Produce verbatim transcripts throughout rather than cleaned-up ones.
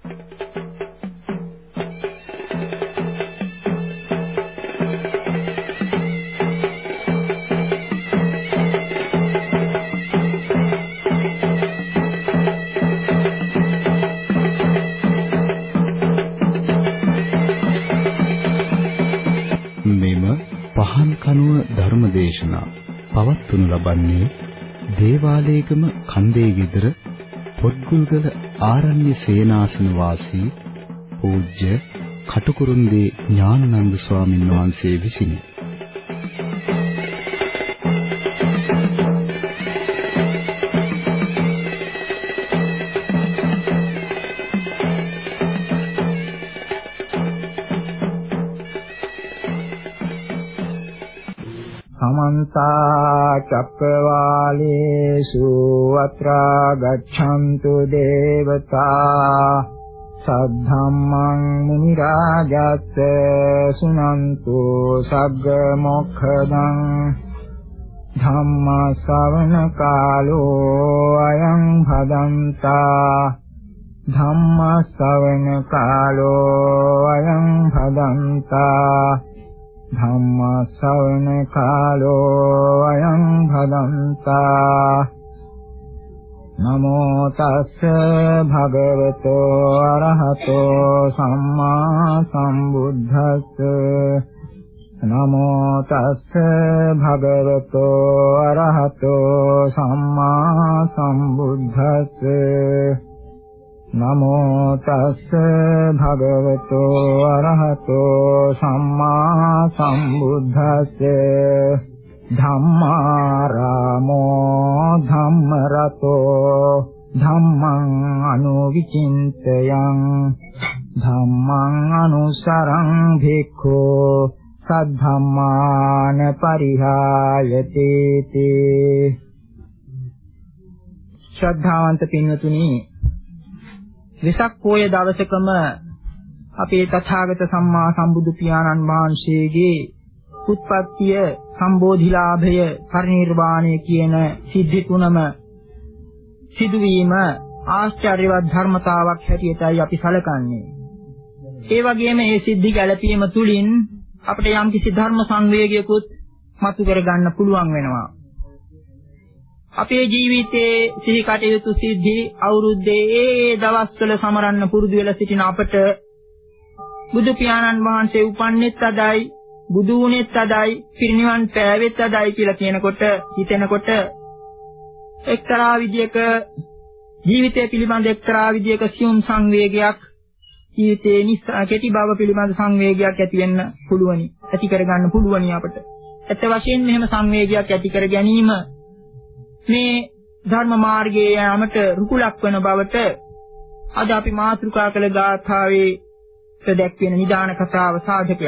ධර්මදේශනා පවත්වනු ලබන්නේ දේවාලේගම කන්දේ ගෙදර පොත්ගුල්ගල ආරණ්‍ය සේනාසන වාසී පූජ්‍ය කටුකුරුන්දී ඥානানন্দ ස්වාමීන් වහන්සේ විසිනි. समन्ता चक्रवालेषु अत्रा गच्छन्तु देवता सद्धम्मं मुनिराजस्य सुनन्तु सग्गमोक्षदं धम्म श्रवण कालो अयं भदन्ता धम्म श्रवण कालो अयं भदन्ता धम्म श्रवण कालो अयं भदन्ता नमो तस्स भगवतो अरहतो सम्मा सम्बुद्धस्स नमो तस्स भगवतो अरहतो सम्मा सम्बुद्धस्स नमो तस्स भगवतो अरहतो सम्मा सम्बुद्धस्स धम्मारामो धम्मरतो धम्मं अनुविचिन्तयं धम्मं अनुसरं भिक्खु सद्धम्मान परिहायते ते श्रद्धावंत पिन्वතුනි විසක් පොය දවසකම අපේ තථාගත සම්මා සම්බුදු පියාණන් වහන්සේගේ උත්පත්තිය සම්බෝධිලාභය පරිනිර්වාණය කියන සිද්ධි තුනම සිදුවීම ආශ්චර්යවත් ධර්මතාවක් හැටියටයි අපි සැලකන්නේ. ඒ වගේම මේ සිද්ධි ගැලපීම තුලින් අපිට යම්කිසි ධර්ම සංවේගයකුත් මතු කර ගන්න පුළුවන් වෙනවා. අපේ ජීවිතයේ සිහි කටයුතු සිද්ධි අවුරුද්දේ ඒ දවස්වල සමරන්න පුරුදු වෙලා සිටින අපට බුදු පියාණන් වහන්සේ උපන්නෙත් අදයි බුදු වුණෙත් අදයි පිරිනිවන් පෑවෙත් අදයි කියලා කියනකොට හිතෙනකොට එක්තරා විදියක ජීවිතය පිළිබඳ එක්තරා විදියක සියුම් සංවේගයක් ජීවිතේ නිසා කෙටි බව පිළිබඳ සංවේගයක් ඇති වෙන්න පුළුවනි ඇති කරගන්න පුළුවනි අපට. ඇත්ත වශයෙන්ම මෙහෙම සංවේගයක් ඇති කර ගැනීම මේ ධර්ම මාර්ගයේ යාමට රුකුලක් වන බවට අද අපි මාතෘකා කළ ගාථාවේ දැක්වෙන නිදාන කතාව සාධකයක්.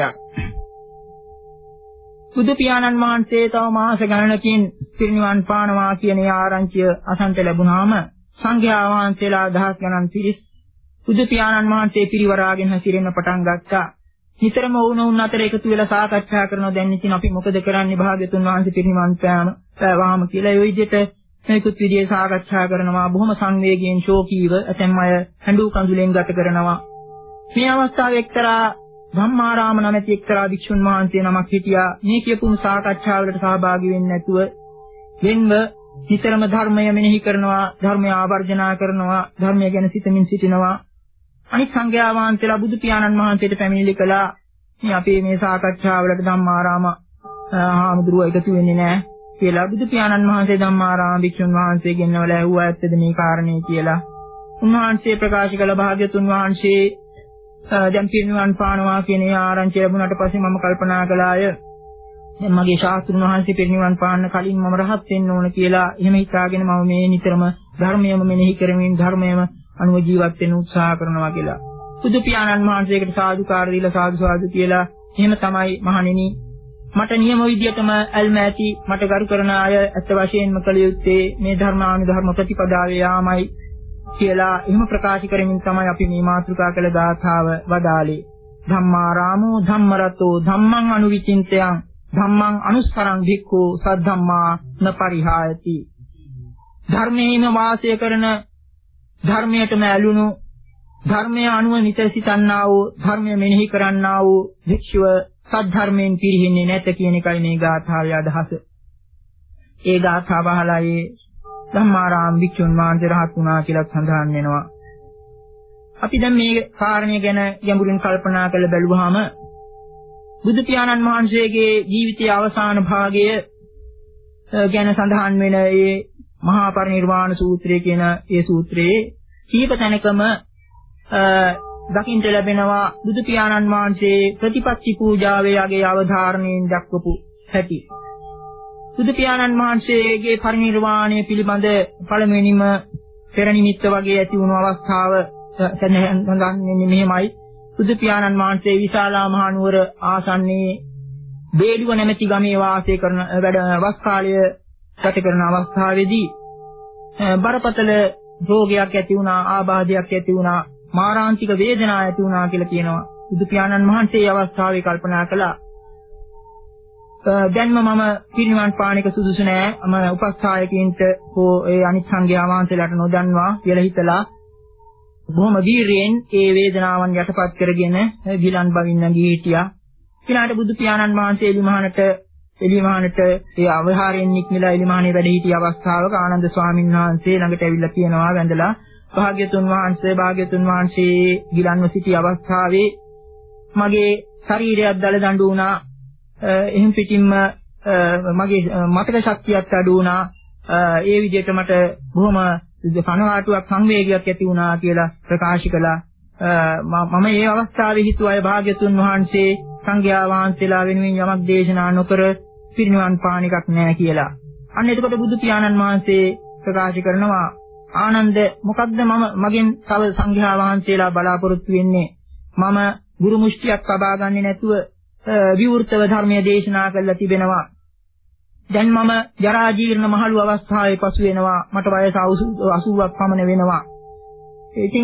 බුදු පියාණන් වහන්සේ තව මාස ගණනකින් පිරිනිවන් පානවා කියන ආරංචිය අසන්ත ලැබුණාම සංඝයා වහන්සේලා දහස් ගණන් පිරිස් බුදු පියාණන් වහන්සේ පිරිවරාගෙන හැසිරෙන්න පටන් ගත්තා. නිතරම වුණුන් අතර එකතු වෙලා සාකච්ඡා කරනවා දැන් ඉතින් අපි මොකද කරන්නේ භාග්‍යතුන් වහන්සේ පිරිනිවන් පෑම පෑවාම කියලා ඒ විදිහට මේකුත් විදිහේ සාකච්ඡා කරනවා බොහොම සංවේගයෙන් ශෝකීව ඇතැම් අය හඬු කඳුලෙන් ගත කරනවා. මේ අවස්ථාවේ එක්තරා ධම්මාරාම නැමැති එක්තරා භික්ෂුන් වහන්සේ නමක් හිටියා. මේ කියපු සාකච්ඡාවලට සහභාගී වෙන්නේ නැතුව වෙන්ව නිතරම ධර්මය මෙනෙහි කරනවා, ධර්මය ආවර්ජනා කරනවා, ධර්මය ගැන සිතමින් සිටිනවා. අනිත් සංඝයා වහන්සේලා බුදු පියාණන් වහන්සේට පැමිණිලි කළා. මේ අපේ මේ සාකච්ඡාවලට ධම්මාරාම හාමුදුරුවෝ එකතු වෙන්නේ නැහැ කියලා බුදු පියාණන් වහන්සේ ධම්මාරාම භික්ෂුන් වහන්සේ ගෙන්නවල ඇහුවා ඇත්තද මේ කාරණේ කියලා. උන්වහන්සේ ප්‍රකාශ කළ භාග්‍යතුන් වහන්සේ දැන් පිරිනිවන් පානවා කියන ආරංචිය ලැබුණාට පස්සේ මම කල්පනා කළාය දැන් මගේ ශාස්ත්‍රුන් වහන්සේ පිරිනිවන් පාන්න කලින් මම රහත් වෙන්න ඕන කියලා එහෙම හිතාගෙන මම මේ නිතරම ධර්මයම මෙනෙහි කරමින් ධර්මයම අනුව ජීවත් වෙන්න උත්සාහ කරනවා කියලා. බුදු පියාණන් වහන්සේකට සාදුකාර දීලා සාදු සාදු කියලා එහෙම තමයි මහණෙනි මට නියම විදියටම අල්ම ඇති මට ගරු කරන අය අත් වශයෙන්ම කළ යුත්තේ මේ ධර්මානුධර්ම ප්‍රතිපදාවේ යාමයි කියලා එහෙම ප්‍රකාශ කරමින් තමයි අපි මේ මාතෘකා කළ ගාථාව වදාළේ. ධම්මාරාමෝ ධම්මරතෝ ධම්මං අනුවිචින්තයං ධම්මං අනුස්සරං භික්ඛු සද්ධම්මා න පරිහායති. ධර්මයේම වාසය කරන ධර්මයටම ඇලුණු ධර්මය අනුව නිතර සිතන්නා වූ ධර්මය මෙනෙහි කරන්නා වූ භික්ෂුව සද්ධර්මයෙන් පිරිහින්නේ නැත කියන එකයි මේ ගාථාවේ අදහස. ඒ ගාථාව අහලා ඒ ධම්මාරාම භික්ෂුන් වහන්සේ රහත් වුණා කියලා සඳහන් වෙනවා. අපි දැන් මේ කාරණය ගැන ගැඹුරින් කල්පනා කරලා බැලුවාම බුදු පියාණන් වහන්සේගේ ජීවිතයේ අවසාන භාගය ගැන සඳහන් වෙන ඒ මහා පරිනිර්වාණ සූත්‍රය කියන ඒ සූත්‍රයේ කීප තැනකම දකින්න ලැබෙනවා බුදු පියාණන් වහන්සේ ප්‍රතිපත්ති පූජාවේ යගේ අවධාරණයෙන් දක්වපු හැටි. බුදු පියාණන් වහන්සේගේ පරිනිර්වාණය පිළිබඳ පළමුවෙනිම පෙර නිමිත්ත වගේ ඇති වුණු අවස්ථාව සඳහන් වෙන්නේ මෙහෙමයි. බුදු පියාණන් වහන්සේ විශාලා මහනුවර ආසන්නයේ බේඩුව නැමැති ගමේ වාසය කරන වැඩ වස් කාලය ගත කරන අවස්ථාවේදී බරපතල රෝගයක් ඇති වුණා, ආබාධයක් ඇති වුණා, මාරාන්තික වේදනාවක් ඇති වුණා කියලා කියනවා. බුදු පියාණන් වහන්සේ මේ අවස්ථාවේ කල්පනා කළා දැන්ම මම පිරිනිවන් පාන එක සුදුසු නෑ. මම උපස්ථායකින්ට හෝ ඒ අනිත් සංඝයා වහන්සේලාට නොදන්වා කියලා හිතලා බොහොම වීරියෙන් ඒ වේදනාවන් යටපත් කරගෙන ගිලන් බවින් නැගී හිටියා. ඊළාට බුදු පියාණන් වහන්සේ එලිමහනට එලිමහනට ඒ අවහාරයෙන් නික්මලා එලිමහනේ වැඩ සිටි අවස්ථාවක ආනන්ද ස්වාමීන් වහන්සේ ළඟට ඇවිල්ලා කියනවා වැඳලා භාග්‍යතුන් වහන්සේ භාග්‍යතුන් වහන්සේ ගිලන්ව සිටි අවස්ථාවේ මගේ ශරීරයක් දල දඬු වුණා. එහෙන් පිටින්ම මගේ මතක ශක්තියත් අඩු වුණා. ඒ විදිහට මට බොහොම කනවාටුවක් සංවේගයක් ඇති වුණා කියලා ප්‍රකාශ කළා. මම මේ අවස්ථාවේ හිතුවා භාග්‍යතුන් වහන්සේ සංඝයා වහන්සේලා වෙනුවෙන් යමක් දේශනා නොකර පිරිනිවන් පාන එකක් නෑ කියලා. අන්න එතකොට බුදු පියාණන් වහන්සේ ප්‍රකාශ කරනවා ආනන්ද මොකද්ද මම මගෙන් තව සංඝයා වහන්සේලා බලාපොරොත්තු වෙන්නේ? මම ගුරු මුෂ්ටියක් ලබා ගන්නේ නැතුව විවෘතව ධර්මයේ දේශනා කළා තිබෙනවා. දැන් මම ජරා ජීර්ණ මහලු අවස්ථාවේ පසු වෙනවා. මට වයස අසූවක් පමණ වෙනවා. ඉතින්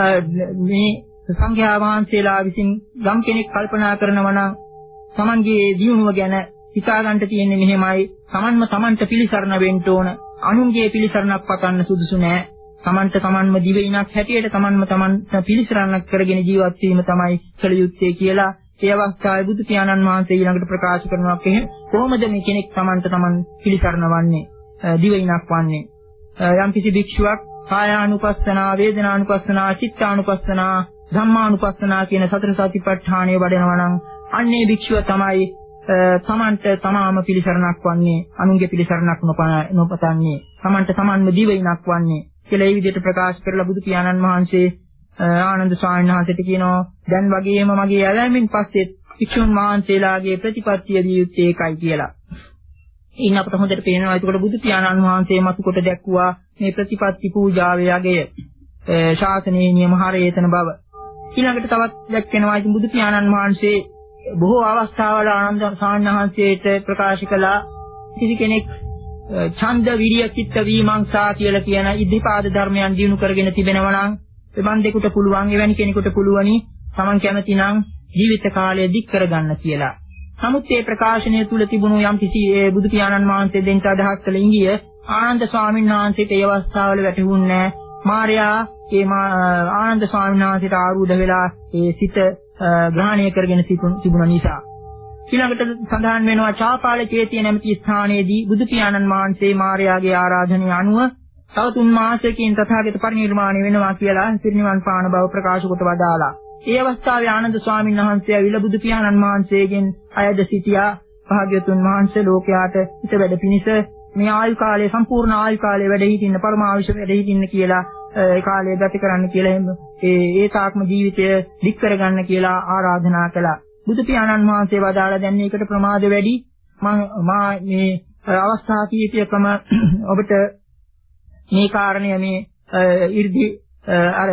මේ සංඝයා වහන්සේලා විසින් ගම් කෙනෙක් කල්පනා කරනවා නම් Tamanගේ දියුණුව ගැන හිතා ගන්න තියෙන්නේ මෙහෙමයි. Tamanම Tamanට පිළිසරණ වෙන්න ඕන. අනුන්ගේ පිළිසරණක් පතන්න සුදුසු නෑ. Tamanට Tamanම දිවෙයිනක් හැටියට Tamanම Tamanට පිළිසරණක් කරගෙන ජීවත් වීම තමයි කළ යුත්තේ කියලා ඒ අවස්ථාවේ බුදු පියාණන් වහන්සේ ඊළඟට ප්‍රකාශ කරනවා කොහොමද මේ කෙනෙක් Tamanට Taman පිළිසරණ වන්නේ දිවෙයිනක් වන්නේ යම් කිසි භික්ෂුවක් කායානුපස්සනා වේදනානුපස්සනා චිත්තානුපස්සනා ධම්මානුපස්සනා කියන සතර සතිපට්ඨානය වඩනවා නම් අන්නේ භික්ෂුව තමයි Tamanට තමාම පිළිසරණක් වන්නේ අනුන්ගේ පිළිසරණක් නොපතන්නේ Tamanට Tamanම දිවෙයිනක් වන්නේ කියලා ඒ විදිහට ප්‍රකාශ කරලා බුදු පියාණන් වහන්සේ ආනන්ද ස්වාමීන් වහන්සේට කියනවා දැන් වගේම මගේ ඇලැමෙන් පස්සේ භික්ෂුන් වහන්සේලාගේ ප්‍රතිපත්තිය දිය යුත්තේ ඒකයි කියලා. ඉන්න අපට හොඳට පේනවා ඒකට බුදු පියාණන් වහන්සේ මතු කොට දැක්ුවා මේ ප්‍රතිපත්ති පූජාවේ යගය ශාසනීය නියම හරයේතන බව. ඊළඟට තවත් දැක්වෙනවා ඉතින් බුදු පියාණන් වහන්සේ බොහෝ අවස්ථාවල ආනන්ද ස්වාමීන් වහන්සේට ප්‍රකාශ කළා කිසි කෙනෙක් ඡන්ද විරිය චිත්ත විමංශා කියලා කියන ඉද්ධිපාද ධර්මයන් දිනු කරගෙන තිබෙනවා නම් එවන් දෙකට පුළුවන් එවැනි කෙනෙකුට පුළුවනි Taman කැමති නම් ජීවිත කාලය දික් කරගන්න කියලා. නමුත් මේ ප්‍රකාශනය තුල තිබුණු යම් කිසි බුදු පියාණන් වහන්සේ දෙන්න අදහස් කළ ඉංගිය ආනන්ද ස්වාමීන් වහන්සේට ඒ අවස්ථාවල වැටහුන්නේ නැහැ. මාර්යා ඒ ආනන්ද ස්වාමීන් වහන්සේට ආරූඪ වෙලා ඒ සිත ග්‍රහණය කරගෙන තිබුණ නිසා. ඊළඟට සඳහන් වෙනවා චාපාල චේතිය නැමැති ස්ථානයේදී බුදු පියාණන් වහන්සේ මාර්යාගේ ආරාධනය අනුව තව තුන් මාසයකින් තථාගත පරිනිර්වාණය වෙනවා කියලා පිරිනිවන් පාන බව ප්‍රකාශ කොට වදාලා. ඒ අවස්ථාවේ ආනන්ද ස්වාමීන් වහන්සේ ඇවිල්ලා බුදු පියාණන් වහන්සේගෙන් අයද සිටියා භාග්‍යතුන් වහන්සේ ලෝකයාට හිත වැඩ පිණිස මේ ආයු කාලය සම්පූර්ණ ආයු කාලය වැඩ හිටින්න පරමාවශ්‍ය වැඩ හිටින්න කියලා ඒ කාලය ගත කරන්න කියලා ඒ ඒ තාක්ම ජීවිතය දික් කරගන්න කියලා ආරාධනා කළා. බුදු පියාණන් වහන්සේ වදාලා දැන් මේකට ප්‍රමාද වැඩි මම මා මේ අවස්ථා කීපයකම ඔබට මේ කාරණය මේ 이르දි අර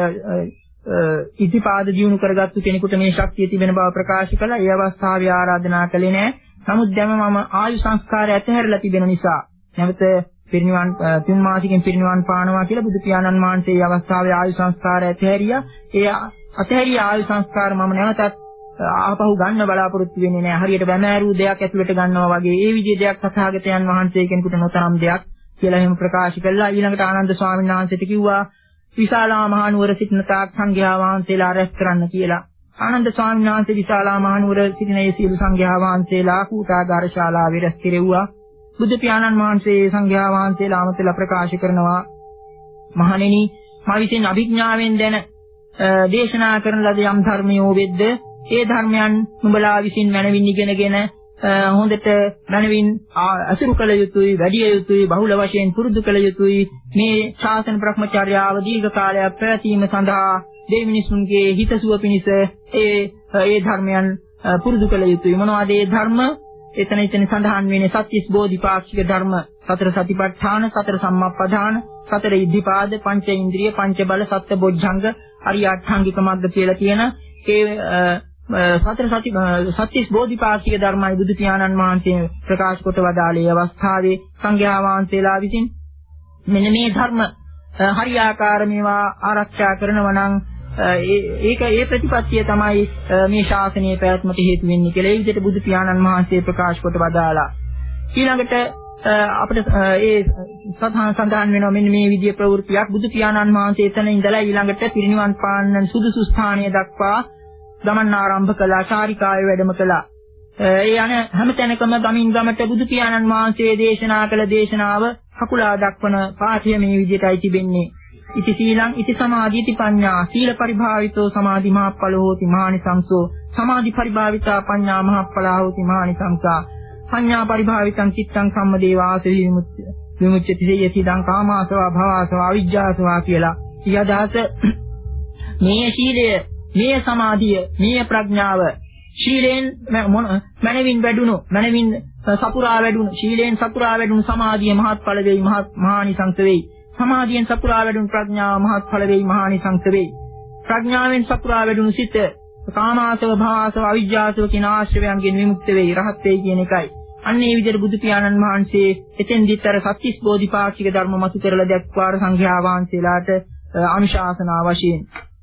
ඉතිපාද දිනු කරගත්තු කෙනෙකුට මේ ශක්තිය තිබෙන බව ප්‍රකාශ කළා. ඒ අවස්ථාවේ ආරාධනා කළේ නැහැ. නමුත් දැන් මම ආයු සංස්කාරය ඇතහැරලා තිබෙන නිසා නැවත පිරිනිවන් තුන් මාසකින් පිරිනිවන් පානවා කියලා බුදු පියාණන් වහන්සේ මේ අවස්ථාවේ ආයු සංස්කාරය ඇතහැරියා. ඒ ඇතහැරිය ආයු සංස්කාර මම නැවතත් ආපහු ගන්න බලාපොරොත්තු වෙන්නේ නැහැ. හරියට වැමෑරු දෙයක් ඇතුළට ගන්නවා වගේ ඒ විදිහේ දෙයක් තථාගතයන් වහන්සේ කෙනෙකුට නොතරම් දෙයක් කියලා එහෙම ප්‍රකාශ කළා. ඊළඟට ආනන්ද ස්වාමීන් වහන්සේට කිව්වා විශාලා මහනුවර සිටින තාක් සංඝයා වහන්සේලා රැස් කරන්න කියලා. ආනන්ද ස්වාමීන් වහන්සේ විශාලා මහනුවර සිටින ඒ සියලු සංඝයා වහන්සේලා කූටාගාර ශාලාවේ රැස් කෙරෙව්වා. බුදු පියාණන් වහන්සේ සංඝයා වහන්සේලා අමතලා ප්‍රකාශ කරනවා මහණෙනි මා විසින් අභිඥාවෙන් දැන දේශනා කරන ලද යම් ධර්මයෝ වෙද්ද ඒ ධර්මයන් නුඹලා විසින් මනවින් ඉගෙනගෙන හොඳට මනවින් අසුරු කළ යුතුයි වැඩි යුතුයි බහුල වශයෙන් පුරුදු කළ යුතුයි මේ ශාසන බ්‍රහ්මචර්යාව දීර්ඝ කාලයක් පැවැත්වීම සඳහා දෙවි මිනිසුන්ගේ හිතසුව පිණිස ඒ ඒ ධර්මයන් පුරුදු කළ යුතුයි මොනවාද ඒ ධර්ම එතන එතන සඳහන් වෙන්නේ සත්‍තිස් බෝධිපාක්ෂික ධර්ම සතර සතිපට්ඨාන සතර සම්මප්පදාන සතර ඉද්ධිපාද පංච ඉන්ද්‍රිය පංච බල සත්‍ය බොජ්ජංග අරියාඨාංගික මග්ග කියලා කියන ඒ සතර සති සත්‍තිස් බෝධිපාක්ෂික ධර්මයි බුදු පියාණන් වහන්සේ ප්‍රකාශ කොට වදාළේ අවස්ථාවේ සංඝයා වහන්සේලා විසින් මෙන්න මේ ධර්ම හරියාකාර මේවා ආරක්ෂා කරනවා නම් ඒක ඒ ප්‍රතිපත්තිය තමයි මේ ශාසනයේ පැවැත්මට හේතු වෙන්නේ කියලා ඒ විදිහට බුදු පියාණන් වහන්සේ ප්‍රකාශ කොට වදාලා. ඊළඟට අපිට ඒ සතහන් සඳහන් වෙනවා මෙන්න මේ විදිහේ ප්‍රවෘත්තියක් බුදු පියාණන් වහන්සේ එතන ඉඳලා ඊළඟට පිරිනිවන් පාන්න සුදුසු ස්ථානය දක්වා ගමන් ආරම්භ කළා චාරිකාවේ වැඩම කළා. ඒ යන හැම තැනකම ගමින් ගමට බුදු පියාණන් වහන්සේ දේශනා කළ දේශනාව කකුලා දක්වන පාඨය මේ විදිහටයි තිබෙන්නේ. ඉති සීලං ඉති සමාධි ඉති පඤ්ඤා සීල පරිභාවිතෝ සමාධි මහප්පලෝ හෝති මහානිසංසෝ සමාධි පරිභාවිතා පඤ්ඤා මහප්පලා හෝති මහානිසංසා පඤ්ඤා පරිභාවිතං චිත්තං සම්මදේවාස විමුක්ති විමුක්ති සියති දං කාමාසවා භවසවා අවිජ්ජාසවා කියලා. ඊයදාස මේ සීලය මේ සමාධිය මේ ප්‍රඥාව ශීලයෙන් මනවින් වැඩුණු මනවින් සපුරා වැඩුණු ශීලයෙන් සපුරා වැඩුණු සමාධිය මහත්ඵල වෙයි මහානිසංස වෙයි. සමාධියෙන් සපුරා වැඩුණු ප්‍රඥාව මහත්ඵල වෙයි මහානිසංස වෙයි. ප්‍රඥාවෙන් සපුරා වැඩුණු සිත කාමාසව භවසව අවිජ්ජාසව කියන ආශ්‍රවයන්ගෙන් විමුක්ත වෙයි රහත් වෙයි කියන එකයි. අන්න ඒ විදිහට බුදු පියාණන් වහන්සේ එතෙන්දිත් අර සත්‍තිස් බෝධිපාක්ෂික ධර්ම මතු කරලා දැක්වාර සංඝයා වහන්සේලාට අනුශාසනා වශයෙන්.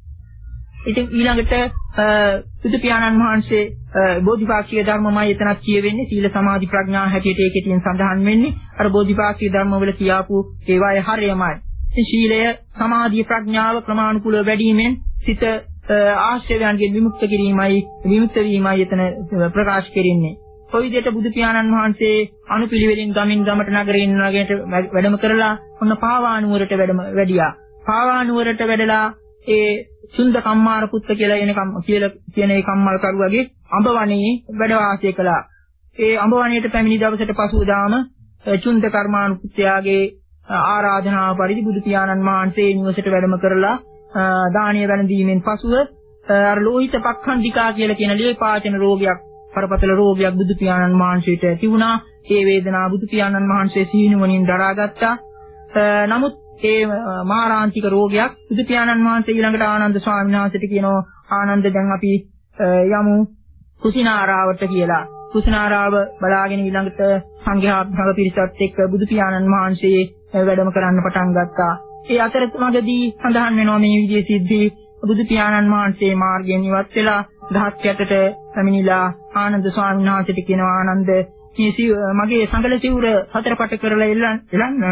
ඉතින් ඊළඟට බුදු පියාණන් වහන්සේ බෝධිපාක්ෂික ධර්මමයි එතනක් කියවෙන්නේ සීල සමාධි ප්‍රඥා හැටියට ඒකෙන් සඳහන් වෙන්නේ අර බෝධිපාක්ෂික ධර්ම වල කියාපු ඒවායේ හරයමයි. ඉතින් සීලය සමාධිය ප්‍රඥාව ක්‍රමානුකූලව වැඩිවීමෙන් සිත ආශ්‍රයයන්ගෙන් විමුක්ත කිරීමයි විමුක්ත වීමයි එතන ප්‍රකාශ කෙරෙන්නේ. ඔය විදිහට බුදු පියාණන් වහන්සේ අනුපිළිවෙලින් ගමින් ගමට නගරින් නගරයට වැඩම කරලා ඔන්න පාවානුවරට වැඩම වැඩියා. පාවානුවරට වැඩලා ඒ සුන්ද කම්මාර පුත්ත කියලා එන කියලා කියන ඒ කම්මල් කරුවගේ අඹවණේ වැඩ වාසය කළා. ඒ අඹවණේට පැමිණි දවසට පසුදාම චුන්ද කර්මාණු පුත්‍රයාගේ ආරාධනාව පරිදි බුදු පියාණන් වහන්සේ නිවසට වැඩම කරලා දානීය වැළඳීමෙන් පසුව අර ලෝහිත පක්ඛන්දිකා කියලා කියන ලේපාචන රෝගයක් පරපතල රෝගයක් බුදු පියාණන් වහන්සේට ඇති වුණා. ඒ වේදනාව බුදු පියාණන් වහන්සේ සීනුවණින් දරාගත්තා. නමුත් ඒ මාරාන්තික රෝගයක් බුදු පියාණන් වහන්සේ ඊළඟට ආනන්ද ස්වාමීන් වහන්සේට කියනවා ආනන්ද දැන් අපි යමු කුසිනාරාවට කියලා. කුසිනාරාව බලාගෙන ඊළඟට සංඝයා භව පිරිසත් එක්ක බුදු පියාණන් වහන්සේ වැඩම කරන්න පටන් ගත්තා. ඒ අතරතුරදී සඳහන් වෙනවා මේ විදිහේ සිද්ධි බුදු පියාණන් වහන්සේ මාර්ගයෙන් ඉවත් වෙලා දහස් යටට පැමිණිලා ආනන්ද ස්වාමීන් වහන්සේට කියනවා ආනන්ද මේ මගේ සංගල සිවුර හතරපට කරලා එළන්න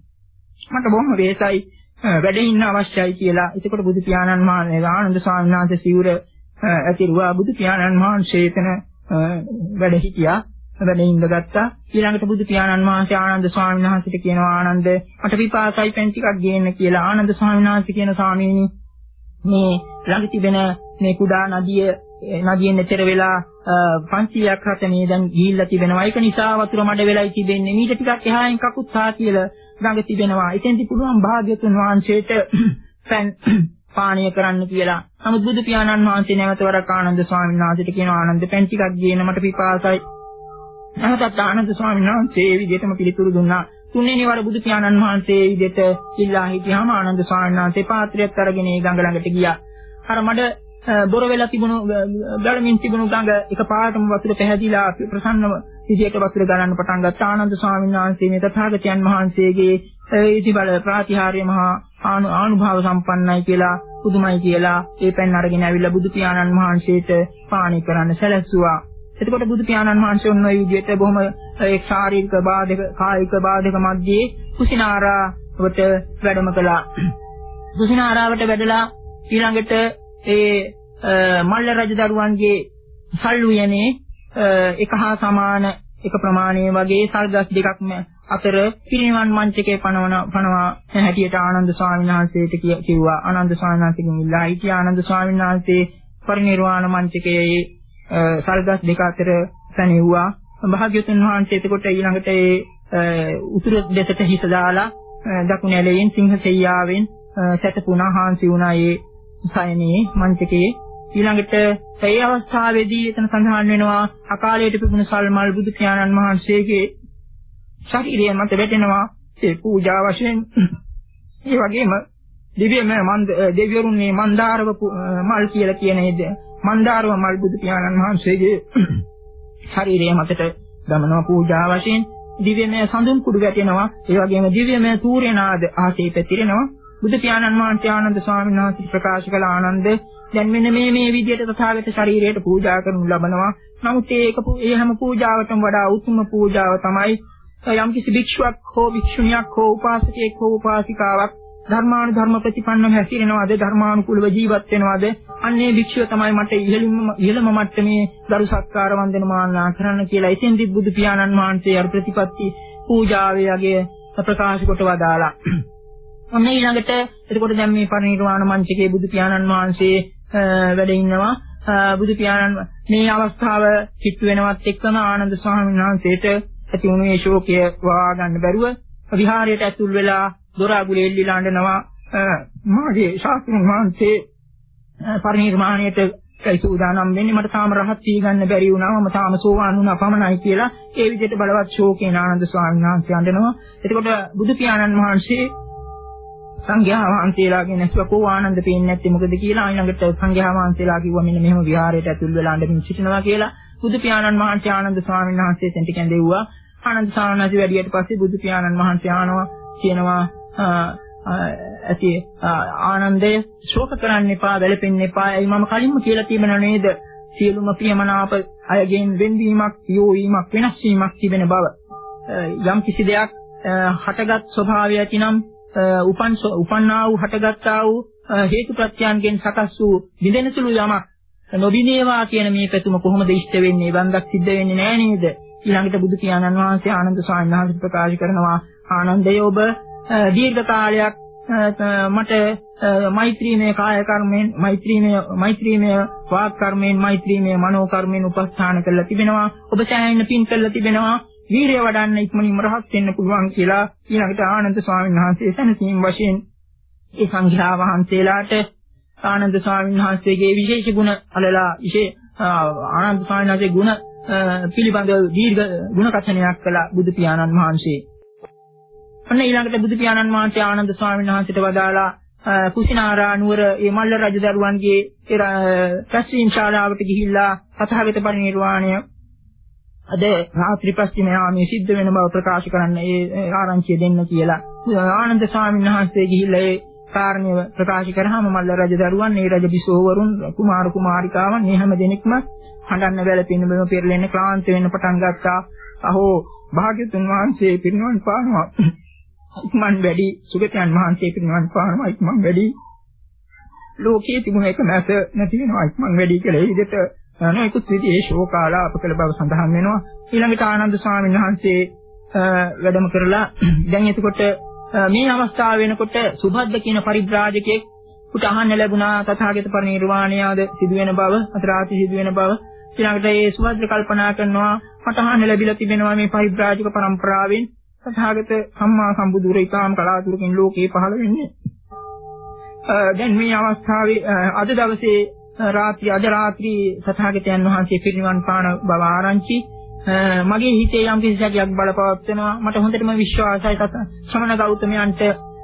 මට බොහොම වේසයි වැඩ ඉන්න අවශ්‍යයි කියලා. එතකොට බුදු පියාණන් වහන්සේ ආනන්ද ස්වාමීන් වහන්සේ සිවුර ඇතිරුවා. බුදු පියාණන් වහන්සේ එතන වැඩ හිටියා. වැඩ ඉඳගත්තා. ඊළඟට බුදු පියාණන් වහන්සේ ආනන්ද ස්වාමීන් වහන්සේට කියනවා ආනන්ද මට පිපාසයි පෙන් ටිකක් ගේන්න කියලා. ආනන්ද ස්වාමීන් වහන්සේ කියන ස්වාමීනි මේ ළඟ තිබෙන මේ කුඩා නදිය නදියෙන් එතර වෙලා පන්සියයක් රටනේ දැන් ගිහිල්ලා තිබෙනවා. ඒක නිසා වතුර මඩ වෙලයි තිබෙන්නේ. මීට ටිකක් එහායින් කකුත්තා කියලා ළඟ තිබෙනවා. එතෙන්දි පුළුවන් භාග්‍යතුන් වහන්සේට පෑන් පානීය කරන්න කියලා. නමුත් බුදු පියාණන් වහන්සේ නැවත වරක් ආනන්ද ස්වාමීන් වහන්සේට කියනවා ආනන්ද පෑන් ටිකක් ගේන්න මට පිපාසයි. නැවතත් ආනන්ද ස්වාමීන් වහන්සේ මේ විදිහටම පිළිතුරු දුන්නා. තුන්වෙනි වර බුදු පියාණන් වහන්සේ මේ විදිහට ඉල්ලා හිටියාම ආනන්ද ස්වාමීන් වහන්සේ පාත්‍රයක් අරගෙන ඒ ගඟ ළඟට ගියා. අර මඩ බොර වෙලා තිබුණු ගලමින් තිබුණු ගඟ එකපාරටම වතුර පැහැදිලා ප්‍රසන්නව විදියට වතුර ගලන්න පටන් ගත්තා. ආනන්ද ස්වාමීන් වහන්සේ මේ තථාගතයන් වහන්සේගේ ඉතිබල ප්‍රාතිහාර්ය මහා ආනුභාව සම්පන්නයි කියලා පුදුමයි කියලා ඒ පෙන් අරගෙන ඇවිල්ලා බුදු පියාණන් වහන්සේට පානි කරන්න සැලැස්සුවා. එතකොට බුදු පියාණන් වහන්සේ ඔන්න ඔය විදිහට බොහොම ඒ ශාරීරික බාධක කායික බාධක මැද්දේ කුසිනාරාවට වැඩම කළා. කුසිනාරාවට වැඩලා ඊළඟට ඒ මල්ල රජදරුවන්ගේ සල් උයනේ එක හා සමාන එක ප්‍රමාණයේ වගේ සල්ගස් දෙකක්ම අතර පිරිනිවන් මංචකේ පනවන පනවා හැටියට ආනන්ද ස්වාමීන් වහන්සේට කිව්වා. ආනන්ද ස්වාමීන් වහන්සේගෙන් ඉල්ලා හිටියා. ආනන්ද ස්වාමීන් වහන්සේ පරිනිර්වාණ මංචකයේ සල්ගස් දෙක අතර පැනෙව්වා. භාග්‍යවතුන් වහන්සේ එතකොට ඊළඟට ඒ උතුරු දෙසට හිස දාලා දකුණු ඇලයෙන් සිංහ සෙයියාවෙන් සැතපුණා හාන්සි වුණා ඒ සයනේ මංචකේ. ඊළඟට ඒ අවස්ථාවේදී එතන සඳහන් වෙනවා අකාලයට පිපුණු සල්මල් බුදු පියාණන් වහන්සේගේ ශරීරය මත වැටෙනවා ඒ පූජා වශයෙන්. ඒ වගේම දිව්‍යමය මන්ද දෙවිවරුන්ගේ මන්දාරව මල් කියලා කියන නේද මන්දාරව මල් බුදු පියාණන් වහන්සේගේ ශරීරය මතට දමනවා පූජා වශයෙන්. දිව්‍යමය සඳුන් කුඩු වැටෙනවා. ඒ වගේම දිව්‍යමය සූර්යනාද ආසේ පැතිරෙනවා. බුදු පියාණන් වහන්සේ ආනන්ද ස්වාමීන් වහන්සේ ප්‍රකාශ කළ ආනන්ද දැන් මෙන්න මේ මේ විදිහට තථාගත ශරීරයට පූජා කරනු ලබනවා. නමුත් ඒක ඒ හැම පූජාවටම වඩා උතුම් පූජාව තමයි යම්කිසි භික්ෂුවක් හෝ භික්ෂුණියක් හෝ උපාසකයෙක් හෝ උපාසිකාවක් ධර්මානුධර්ම ප්‍රතිපන්නව හැසිරෙනවාද ධර්මානුකූලව ජීවත් වෙනවාද අන්නේ භික්ෂුව තමයි මට ඉහළම ඉහළම මට්ටමේ දරු සත්කාර වන්දන මානා කරන්න කියලා එතෙන්දි බුදු පියාණන් වහන්සේ අර ප්‍රතිපත්ති පූජාවේ යගේ ප්‍රකාශ කොට වදාලා. ඔන්න ඊළඟට එතකොට දැන් මේ පරිනිර්වාණ මංචකයේ බුදු පියාණන් වහන්සේ වැඩ ඉන්නවා. බුදු පියාණන් මේ අවස්ථාව කිට්ටු වෙනවත් එක්කම ආනන්ද ස්වාමීන් වහන්සේට ඇති වුණු මේ ශෝකය වවා ගන්න බැරුව විහාරයට ඇතුල් වෙලා දොර අගුලේ එල්ලීලා අඬනවා. මාගේ ශාස්ත්‍රඥ වහන්සේ පරිනිර්වාණයට සූදානම් වෙන්නේ මට තාම රහත් වී ගන්න බැරි වුණා මම තාම සෝවාන් වුණා පමණයි කියලා ඒ විදිහට බලවත් ශෝකයෙන් ආනන්ද ස්වාමීන් වහන්සේ අඬනවා. එතකොට බුදු පියාණන් වහන්සේ සංඝයා වහන්සේලාගෙන් ඇසුවා කෝ ආනන්ද පේන්නේ නැත්තේ මොකද කියලා. ඊළඟට සංඝයා වහන්සේලා කිව්වා මෙන්න මෙහෙම විහාරයට ඇතුල් වෙලා අඬමින් සිටිනවා කියලා. බුදු පියාණන් වහන්සේ ආනන්ද ස්වාමීන් වහන්සේ තෙන්ට කැඳෙව්වා. ආනන්ද ස්වාමීන් වහන්සේ වැඩියට පස්සේ බුදු පියාණන් වහන්සේ ආනවා කියනවා ඇති ආනන්දය ශෝක කරන්න එපා වැළපෙන්න එපා. එයි මම කලින්ම කියලා තිබෙනා නේද සියලුම ප්‍රියමනාප අයගෙන් වෙන්වීමක් යෝවීමක් වෙනස් වීමක් තිබෙන බව. යම් කිසි දෙයක් හටගත් ස්වභාවය ඇතිනම් උපන් උපන්නා වූ හටගත්තා වූ හේතු ප්‍රත්‍යයන්ගෙන් සකස් වූ විදෙන සුළු යමක් නොබිනේවා කියන මේ පැතුම කොහොමද ඉෂ්ට වෙන්නේ වන්දක් සිද්ධ වෙන්නේ නෑ නේද. ඊළඟට බුදු පියාණන් වහන්සේ ආනන්ද ස්වාමීන් වහන්සේ ප්‍රකාශ කරනවා ආනන්දය ඔබ දීර්ඝ කාලයක් මට මෛත්‍රීමය කාය කර්මෙන් මෛත්‍රීමය මෛත්‍රීමය වාක් කර්මෙන් මෛත්‍රීමය මනෝ කර්මෙන් උපස්ථාන කරලා තිබෙනවා. ඔබ සෑහෙන පින් කරලා තිබෙනවා. වීරිය වඩන්න ඉක්මනින්ම රහත් වෙන්න පුළුවන් කියලා ඊළඟට ආනන්ද ස්වාමීන් වහන්සේ සැනසීම වශයෙන් ඒ සංඝයා වහන්සේලාට ආනන්ද ස්වාමීන් වහන්සේගේ විශේෂ ගුණ අලලා විශේෂ ආනන්ද ස්වාමීන් වහන්සේ ගුණ පිළිබඳව දීර්ඝ ගුණ කථනයක් කළ බුදු පියාණන් වහන්සේ. අන්න ඊළඟට බුදු පියාණන් වහන්සේ ආනන්ද ස්වාමීන් වහන්සේට වදාලා කුසිනාරා නුවර මේ මල්ල රජදරුවන්ගේ රැස්වීම් ශාලාවට ගිහිල්ලා තථාගත පරිනිර්වාණය අද රාත්‍රී පස්සේ මේ සිද්ධ වෙන බව ප්‍රකාශ කරන්න ඒ ආරංචිය දෙන්න කියලා ආනන්ද ස්වාමීන් වහන්සේ ගිහිල්ලා ඒ කාරණය ප්‍රකාශ කරාම මල්ල රජදරුවන් මේ රජ බිසෝවරුන් කුමාර කුමාරිකාවන් මේ හැම දෙනෙක්ම හඬන්න වැළපෙන්න බව පෙරලෙන්න ක්ලාන්ත වෙන්න පටන් ගත්තා. අහෝ භාග්‍යතුන් වහන්සේ පිරිනවන් පානවා. ඉක්මන් වැඩි සුගතයන් වහන්සේ පිරිනවන් පානවා ඉක්මන් වැඩි. ලෝකයේ තිබුණ එක නැස නැති වෙනවා ඉක්මන් වැඩි කියලා ඒ විදිහට නොයෙකුත් විදිහේ ශෝකාලාප කළ බව සඳහන් වෙනවා. ඊළඟට ආනන්ද ස්වාමීන් වහන්සේ වැඩම කරලා දැන් එතකොට මේ අවස්ථාව වෙනකොට සුභද්ද කියන පරිබ්‍රාජකෙක් උට අහන්න ලැබුණා තථාගත පරිනිර්වාණයද සිදුවෙන බව අතරාති සිදුවෙන බව. ඊළඟට ඒ සුභද්ද කල්පනා කරනවා මට අහන්න ලැබිලා තිබෙනවා මේ පරිබ්‍රාජක પરම්පරාවෙන් තථාගත සම්මා සම්බුදුරේ ඊටාම් කලාතුරකින් ලෝකේ පහළ වෙන්නේ. දැන් මේ අවස්ථාවේ අද දවසේ රාත්‍රී අද රාත්‍රී තථාගතයන් වහන්සේ පිරිනිවන් පාන බව ආරංචි මගේ හිතේ යම් කිසි සැකයක් බලපවත්වනවා. මට හොඳටම විශ්වාසයි ශ්‍රමණ ගෞතමයන්ට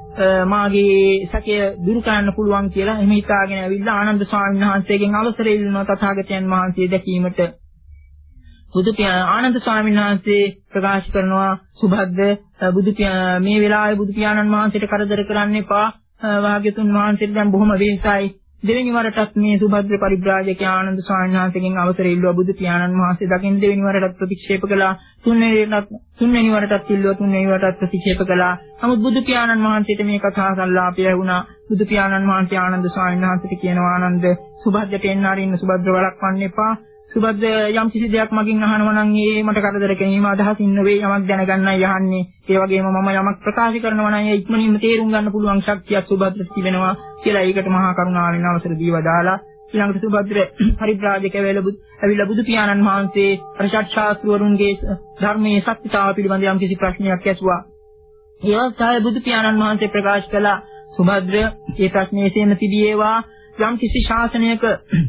මාගේ සැකය දුරු කරන්න පුළුවන් කියලා එහෙම හිතාගෙන ඇවිල්ලා ආනන්ද ස්වාමීන් වහන්සේගෙන් අවසර ඉල්ලනවා තථාගතයන් වහන්සේ දැකීමට. බුදු ආනන්ද ස්වාමීන් වහන්සේ ප්‍රකාශ කරනවා සුභද්ද බුදු මේ වෙලාවේ බුදු පියාණන් වහන්සේට කරදර කරන්න එපා. වාග්යතුන් වහන්සේට දැන් බොහොම වෙහෙසයි. දෙවෙනි වරටත් මේ සුභද්‍ර පරිබ්‍රාජක ආනන්ද ස්වාමීන් වහන්සේගෙන් අවසර ඉල්ලුවා බුදු පියාණන් වහන්සේ දකින්න දෙවෙනි වරටත් ප්‍රතික්ෂේප කළා. තුන්වෙනි වරටත් තුන්වෙනි වරටත් ඉල්ලුවා තුන්වෙනි වරටත් ප්‍රතික්ෂේප කළා. නමුත් බුදු පියාණන් වහන්සේට මේ කතා සංලාපය වුණා. බුදු පියාණන් වහන්සේ ආනන්ද ස්වාමීන් වහන්සේට කියනවා ආනන්ද සුභද්‍රට එන්න අරින්න සුභද්‍ර වළක්වන්න එපා. සුබද්ද යම් කිසි දෙයක් මගෙන් අහනවා නම් ඒ මට කරදර කිරීම අදහසින් නෙවෙයි යමක් දැනගන්නයි අහන්නේ. ඒ වගේම මම යමක් ප්‍රකාශ කරනවා නම් ඒ ඉක්මනින්ම තේරුම් ගන්න පුළුවන් ශක්තියක් සුබද්දට තිබෙනවා කියලා ඒකට මහා කරුණාවෙන් අවසර දීවා දාලා ඊළඟට සුබද්ද පරිබ්‍රාජක වේලබුත් අවිලා බුදු පියාණන් වහන්සේ ප්‍රසත් ශාස්ත්‍රවරුන්ගේ ධර්මයේ සත්‍යතාව පිළිබඳ යම් කිසි ප්‍රශ්නයක් ඇසුවා. ඒ අවස්ථාවේ බුදු පියාණන් වහන්සේ ප්‍රකාශ කළා සුබද්ද මේ ප්‍රශ්නේ එසේම තිබියේවා යම් කිසි ශාසනයක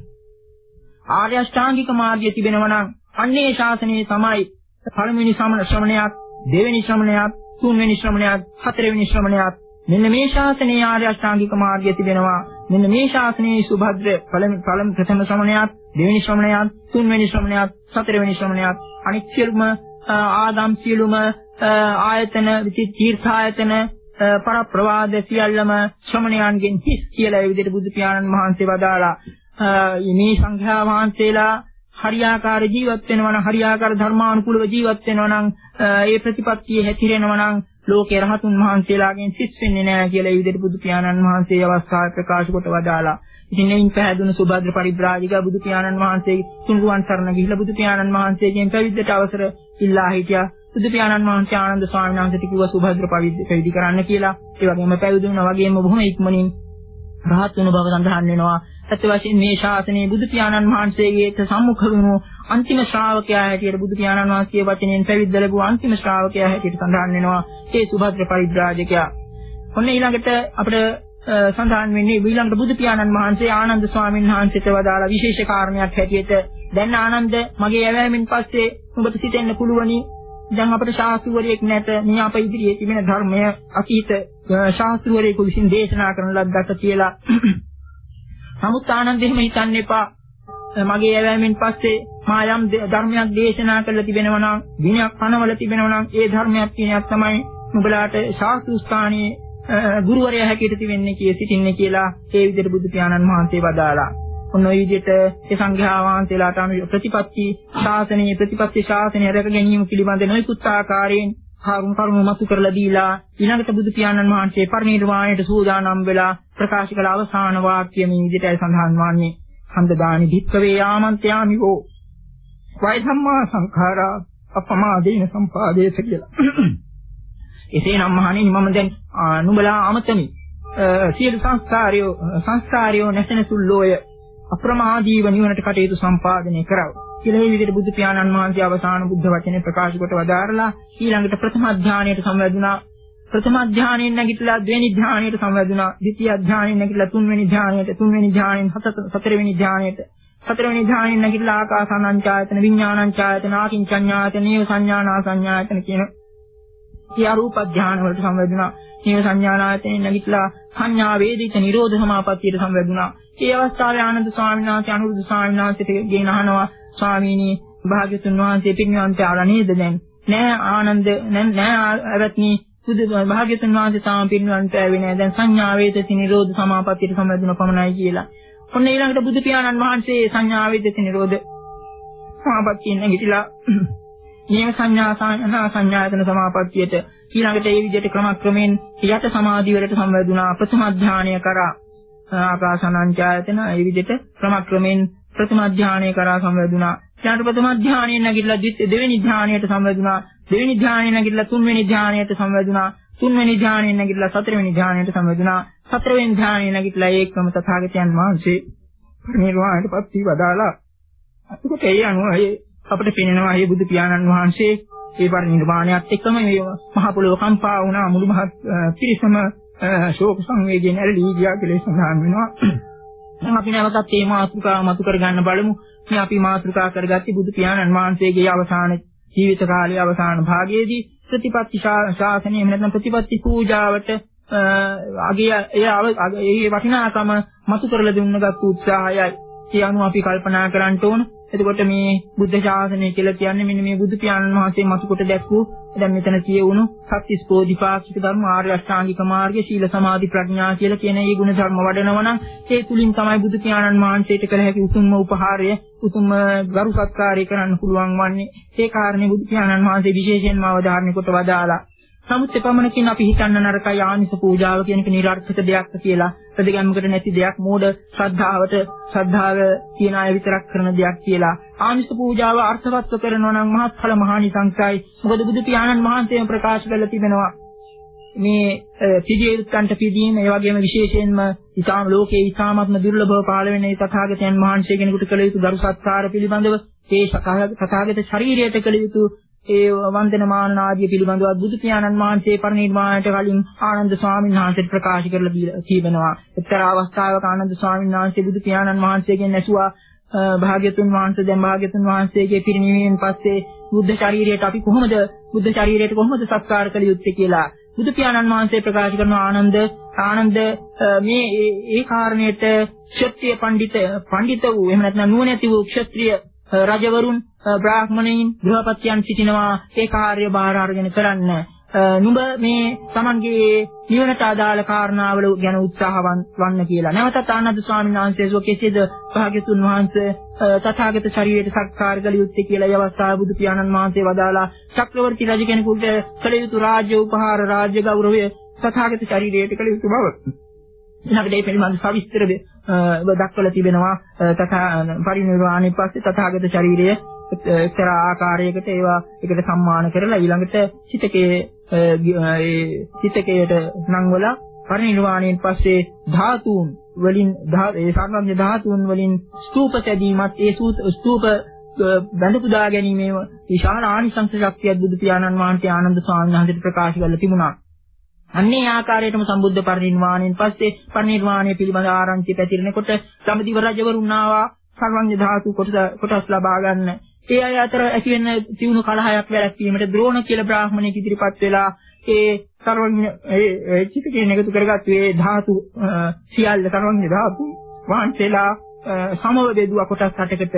ආර්ය අෂ්ටාංගික මාර්ගය තිබෙනවා නම් අන්නේ ශාසනයේ තමයි පළවෙනි ශ්‍රමණයක්, දෙවෙනි ශ්‍රමණයක්, තුන්වෙනි ශ්‍රමණයක්, හතරවෙනි ශ්‍රමණයක්. මෙන්න මේ ශාසනයේ ආර්ය අෂ්ටාංගික මාර්ගය තිබෙනවා. මෙන්න මේ ශාසනයේ සුභද්‍ර පළවෙනි පළවෙනි ප්‍රථම ශ්‍රමණයක්, දෙවෙනි ශ්‍රමණයක්, තුන්වෙනි ශ්‍රමණයක්, හතරවෙනි ශ්‍රමණයක්. අනිත් සියලුම ආදම් සියලුම ආයතන තීර්ථායතන පරප්‍රවාද සියල්ලම ශ්‍රමණයන්ගෙන් හිස් කියලා ඒ විදිහට බුදු පියාණන් වහන්සේ වදාලා මේ සංඝයා වහන්සේලා හරියාකාර ජීවත් වෙනවා නම් හරියාකාර ධර්මානුකූලව ජීවත් වෙනවා නම් ඒ ප්‍රතිපත්තිය හැතිරෙනවා නම් ලෝකේ රහතුන් වහන්සේලාගෙන් සිස් වෙන්නේ නැහැ කියලා ඒ විදිහට බුදු පියාණන් වහන්සේ අවස්ථාවේ ප්‍රකාශ කොට වදාලා. ඉතින් එයින් පැහැදුණු සුභද්‍ර පරිබ්‍රාජික බුදු පියාණන් වහන්සේ තුන්රුවන් සරණ ගිහිලා බුදු පියාණන් වහන්සේගෙන් පැවිද්දට අවසර ඉල්ලා හිටියා. බුදු පියාණන් වහන්සේ ආනන්ද ස්වාමීන් වහන්සේට කිව්වා සුභද්‍ර පැවිදි කරන්න කියලා. ඒ වගේම පැවිදි වුණා වගේම බොහොම ඉක්මනින් රහත් වෙන බව සඳහන් වෙනවා. සත්‍ය වශයෙන් මේ ශාසනයේ බුදු පියාණන් වහන්සේගේ සම්මුඛ වුණු අන්තිම ශ්‍රාවකයා හැටියට බුදු පියාණන් වහන්සේ වචනයෙන් පැවිද්ද ලැබුව අන්තිම ශ්‍රාවකයා හැටියට සඳහන් වෙනවා ඒ සුභද්‍ර පරිබ්‍රාජකයා. ඔන්න ඊළඟට අපිට සඳහන් වෙන්නේ ඊළඟට බුදු පියාණන් වහන්සේ ආනන්ද ස්වාමීන් වහන්සේට වදාලා විශේෂ කාරණයක් හැටියට දැන් ආනන්ද මගේ ඇවෑමෙන් පස්සේ ඔබට සිතෙන්න පුළුවනි දැන් අපිට ශාස්ත්‍රවරයෙක් නැත මේ අප ඉදිරියේ තිබෙන ධර්මය අතීත ශාස්ත්‍රවරයෙකු විසින් දේශනා කරන ලද්දක් කියලා. නමුත් ආනන්ද එහෙම හිතන්න එපා. මගේ ඇවෑමෙන් පස්සේ මා යම් ධර්මයක් දේශනා කළා තිබෙනවා නම් විනයක් පනවල තිබෙනවා නම් ඒ ධර්මයක් කියනක් තමයි නුඹලාට ශාස්ත්‍ර ස්ථානයේ ගුරුවරයා හැටියට තිබෙන්නේ කිය සිටින්නේ කියලා ඒ විදිහට බුදු පියාණන් වහන්සේ වදාලා. ඔන්න ඔය විදිහට ඒ සංඝයා වහන්සේලාට ප්‍රතිපත්ති ශාසනයේ ප්‍රතිපත්ති ශාසනය රැක ගැනීම පිළිබඳ නොයෙකුත් ආකාරයෙන් කරුණු කරුණු මතු කරලා දීලා ඊළඟට බුදු පියාණන් වහන්සේ පරිණිරවාණයට සූදානම් වෙලා ප්‍රකාශ කළ අවසාන වාක්‍ය මේ විදිහටයි සඳහන් වන්නේ හන්දදානි භික්ඛවේ ආමන්ත්‍යාමි වූ වයි ධම්මා සංඛාරා අපමාදේන සම්පාදේත කියලා. එසේනම් මහණෙනි මම දැන් නුඹලා අමතමි. සියලු සංස්කාරයෝ සංස්කාරයෝ නැසෙන සුල්ලෝය අප්‍රමාදීව නිවනට කටයුතු සම්පාදනය කරව. කියලා මේ විදිහට බුදු පියාණන් වහන්සේ අවසාන බුද්ධ වචනේ ප්‍රකාශ කොට වදාරලා ඊළඟට ප්‍රථම ධානයට සම්වැදුනා. ප්‍රථම ධානයෙන් නැගිටලා දෙවෙනි ධානයට සම්වැදුනා. ද්විතිය ධානයෙන් නැගිටලා තුන්වෙනි ධානයට, තුන්වෙනි ධානයෙන් හතරවෙනි ධානයට, හතරවෙනි ධානයෙන් නැගිටලා ආකාසානංචායතන, විඥානංචායතන, ආකින්චඤ්ඤායතන, නේව සංඥානා සංඥායතන කියන සිය රූප ධාන වලට සම්වැදුනා. නේව සංඥානායතනෙන් නැගිටලා සංඥා වේදිත නිරෝධ සමාපත්තියට සම්වැදුනා. මේ අවස්ථාවේ ආනන්ද ස්වාමීන් වහන්සේ අනුරුද්ධ ස්වාමීන් වහන්සේට ගෙන අහනවා ස්වාමීනි භාග්‍යතුන් වහන්සේ පිරිනිවන් පාලා නේද දැන්? නෑ ආනන්ද නෑ අවත්නි බුදු භාග්‍යතුන් වහන්සේ තාම පිරිනිවන් පෑවේ නෑ. දැන් සංඥා වේදිත නිරෝධ සමාපත්තියට සම්වැදුන පමණයි කියලා. ඔන්න ඊළඟට බුදු පියාණන් වහන්සේ සංඥා වේදිත නිරෝධ සමාපත්තියෙන් නැගිටලා නියම සංඥා සංඥායතන සමාපත්තියට ඊළඟට ඒ විදිහට ක්‍රමක්‍රමයෙන් යත සමාධිය වලට සම්වැදුනා. ප්‍රථම ධානය කරා ආකාසානංචායතන ඒ විදිහට ක්‍රමක්‍රමයෙන් ප්‍රථම ධානය කරා සම්වැදුනා. ඊළඟට ප්‍රථම ධානයෙන් නැගිටලා දෙවෙනි ධානයට සම්වැදුනා. දෙවෙනි ධානයෙන් නැගිටලා තුන්වෙනි ධානයට සම්වැදුනා. තුන්වෙනි ධානයෙන් නැගිටලා හතරවෙනි ධානයට සම්වැදුනා. හතරවෙනි ධානයෙන් නැගිටලා ඒකම තථාගතයන් වහන්සේ පරිනිර්වාණයටපත් වී වදාලා. අතුකට ඒ අනුව අපිට පෙනෙනවා මේ බුදු පියාණන් වහන්සේ ඒ පරිනිර්වාණයත් එක්කම මේ මහ පොළොව කම්පා වුණා. මුළු මහත් පිරිසම ශෝක සංවේගයෙන් ඇලී ගියා කියලා සඳහන් වෙනවා. දැන් අපි නැවතත් මේ මාතෘකාව මතු කර ගන්න බලමු. මේ අපි මාතෘකා කරගත්තේ බුදු පියාණන් වහන්සේගේ අවසාන ජීවිත කාලයේ අවසාන භාගයේදී ප්‍රතිපත්ති ශාසනය එහෙම නැත්නම් ප්‍රතිපත්ති පූජාවට අගේ ඒ වටිනාකම මතු කරලා දුන්නගත් උත්සාහයයි. ඒ අනුව අපි කල්පනා කරන්න ඕන එතකොට මේ බුද්ධ ශාසනය කියලා කියන්නේ මෙන්න මේ බුදු පියාණන් වහන්සේ මතු කොට දැක්වූ දැන් මෙතන කියවුණු සත්‍තිස් බෝධිපාක්ෂික ධර්ම ආර්ය අෂ්ටාංගික මාර්ගය සීල සමාධි ප්‍රඥා කියලා කියන මේ ගුණ ධර්ම වඩනවා නම් ඒ තුලින් තමයි බුදු පියාණන් වහන්සේට කළ හැකි උතුම්ම උපහාරය උතුම්ම ගරු සත්කාරය කරන්න පුළුවන් වන්නේ. ඒ කාරණේ බුදු පියාණන් වහන්සේ විශේෂයෙන්ම අවධාරණය කොට වදාලා. නමුත් එපමණකින් අපි හිතන්න නරකයි ආමිස පූජාව කියන එක නිර්ාර්ථක දෙයක් කියලා. ප්‍රතිගැම්මකට නැති දෙයක්, මෝඩ ශ්‍රද්ධාවට ශ්‍රද්ධාව කියන අය විතරක් කරන දෙයක් කියලා. ආමිස පූජාව අර්ථවත්ව කරනවා නම් මහත්ඵල මහානිසංසයි. මොකද බුදු පියාණන් වහන්සේම ප්‍රකාශ කරලා තිබෙනවා මේ පිළියෙලකට පිළිදීම ඒ වගේම විශේෂයෙන්ම ඊටාම ලෝකේ ඊටාමත්ම දුර්ලභව පහළ වෙන ඒ තථාගතයන් වහන්සේ කෙනෙකුට කළ යුතු දරු සත්කාර පිළිබඳව ඒ තථාගත ශරීරයට කළ යුතු ඒ වන්දනමාන ආදී පිළිබඳව බුදු පියාණන් වහන්සේ පරිනිර්වාණයට කලින් ආනන්ද ස්වාමීන් වහන්සේට ප්‍රකාශ කරලා තිබෙනවා. එක්තරා අවස්ථාවක ආනන්ද ස්වාමීන් වහන්සේ බුදු පියාණන් වහන්සේගෙන් ඇසුවා භාග්‍යතුන් වහන්සේ දැන් භාග්‍යතුන් වහන්සේගේ පිරිනිවීමෙන් පස්සේ බුද්ධ ශරීරයට අපි කොහොමද බුද්ධ ශරීරයට කොහොමද සත්කාර කළ යුත්තේ කියලා. බුදු පියාණන් වහන්සේ ප්‍රකාශ කරන ආනන්ද ආනන්ද මේ ඒ කාරණයට ක්ෂත්‍රීය පඬිත පඬිත වූ එහෙම නැත්නම් නුවණැති වූ ක්ෂත්‍රීය රජවරුන් බ්‍රාහ්මණයින් ගෘහපතියන් සිටිනවා ඒ කාර්ය බාර අරගෙන කරන්න. නුඹ මේ Tamanගේ නිවනට අදාළ කාරණාවල ගැන උත්සාහවන්ත වන්න කියලා. නැවතත් ආනන්ද ස්වාමීන් වහන්සේ සෝ කෙසේද භාග්‍යතුන් වහන්සේ තථාගත ශරීරයට සත්කාර කළ යුත්තේ කියලා ඒ අවස්ථාවේ බුදු පියාණන් වහන්සේ වදාලා චක්‍රවර්ති රජ කෙනෙකුට කළ යුතු රාජ්‍ය උපහාර රාජ්‍ය ගෞරවය තථාගත ශරීරයට කළ යුතු බව. ඊළඟට මේ පිළිබඳ සවිස්තරව දක්වලා තිබෙනවා. තථා පරිනිර්වාණය පස්සේ තථාගත ශරීරය එක්තරා ආකාරයකට ඒවා එකට සම්මාන කරලා ඊළඟට සිතකේ ඒ සිතකේට නංවලා පරිනිර්වාණයෙන් පස්සේ ධාතුන් වලින් ඒ සාංගම්‍ය ධාතුන් වලින් ස්තූප සැදීමත් ඒ ස්තූප බඳ පුදා ගැනීමේ විශාල ආනිසංස ශක්තියක් බුදු පියාණන් වහන්සේ ආනන්ද ස්වාමීන් වහන්සේට ප්‍රකාශ කරලා තිබුණා. අන්නේ ආකාරයටම සම්බුද්ධ පරිනිර්වාණයෙන් පස්සේ පරිනිර්වාණය පිළිබඳ ආරංචි පැතිරෙනකොට සම්දිව රජවරුන් ආවා සර්වඥ ධාතු කොටස් ලබා ගන්න. ඒ අය අතර ඇති වෙන තියුණු කලහයක් වැළැක්වීමට ද්‍රෝණ කියලා බ්‍රාහ්මණයෙක් ඉදිරිපත් වෙලා ඒ සර්වඥ ඒ චිතකයෙන් එකතු කරගත්තු ඒ ධාතු සියල්ල සර්වඥ ධාතු වහන්සේලා සමව බෙදුවා කොටස් අටකට.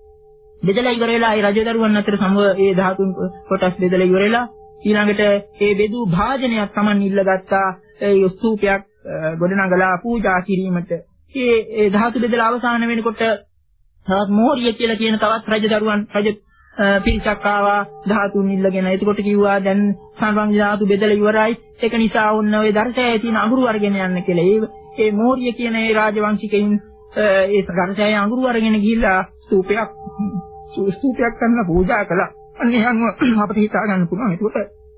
බෙදලා ඉවරලා ඒ රජදරුවන් අතර සමව ඒ ධාතුන් කොටස් බෙදලා ඉවරලා ඊළඟට ඒ බෙදූ භාජනයක් Taman ඉල්ලගත්තා ඒ ස්තූපයක් ගොඩනගලා පූජා කිරීමට. ඒ ඒ ධාතු බෙදලා අවසාන වෙනකොට තවත් මෝරිය කියලා කියන තවත් රජදරුවන් රජ පිරිසක් ආවා ධාතුන් ඉල්ලගෙන. එතකොට කිව්වා දැන් සංවංග ධාතු බෙදලා ඉවරයි. ඒක නිසා ඔන්න ඔය දර්ශනයේ තියෙන අඟුරු අරගෙන යන්න කියලා. ඒ ඒ මෝරිය කියන ඒ රාජවංශිකයින් ඒ දර්ශනයේ අඟුරු අරගෙන ගිහිල්ලා ස්තූපයක් ස්තූපයක් කරන පූජා කළා. අන්නේ අනුව අපිට හිතා ගන්න පුළුවන්. ඒකට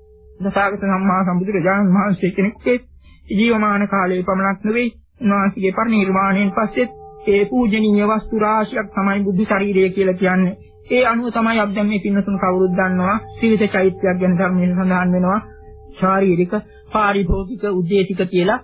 දසාගත සම්මා සම්බුදුරජාණන් වහන්සේ කෙනෙක්ගේ ජීවමාන කාලයේ පමණක් නෙවෙයි උන්වහන්සේගේ පරිනිර්වාණයෙන් පස්සෙත් ඒ පූජනීය වස්තු රාශියක් තමයි බුද්ධ ශරීරය කියලා කියන්නේ. ඒ අනුව තමයි අපි දැන් මේ පින්නතුන් කවුරුත් දන්නවා ත්‍රිවිධ චෛත්‍යයක් ගැන ධර්මයේ සඳහන් වෙනවා. ශාරීරික, පාරිභෝගික, උද්දේශික කියලා.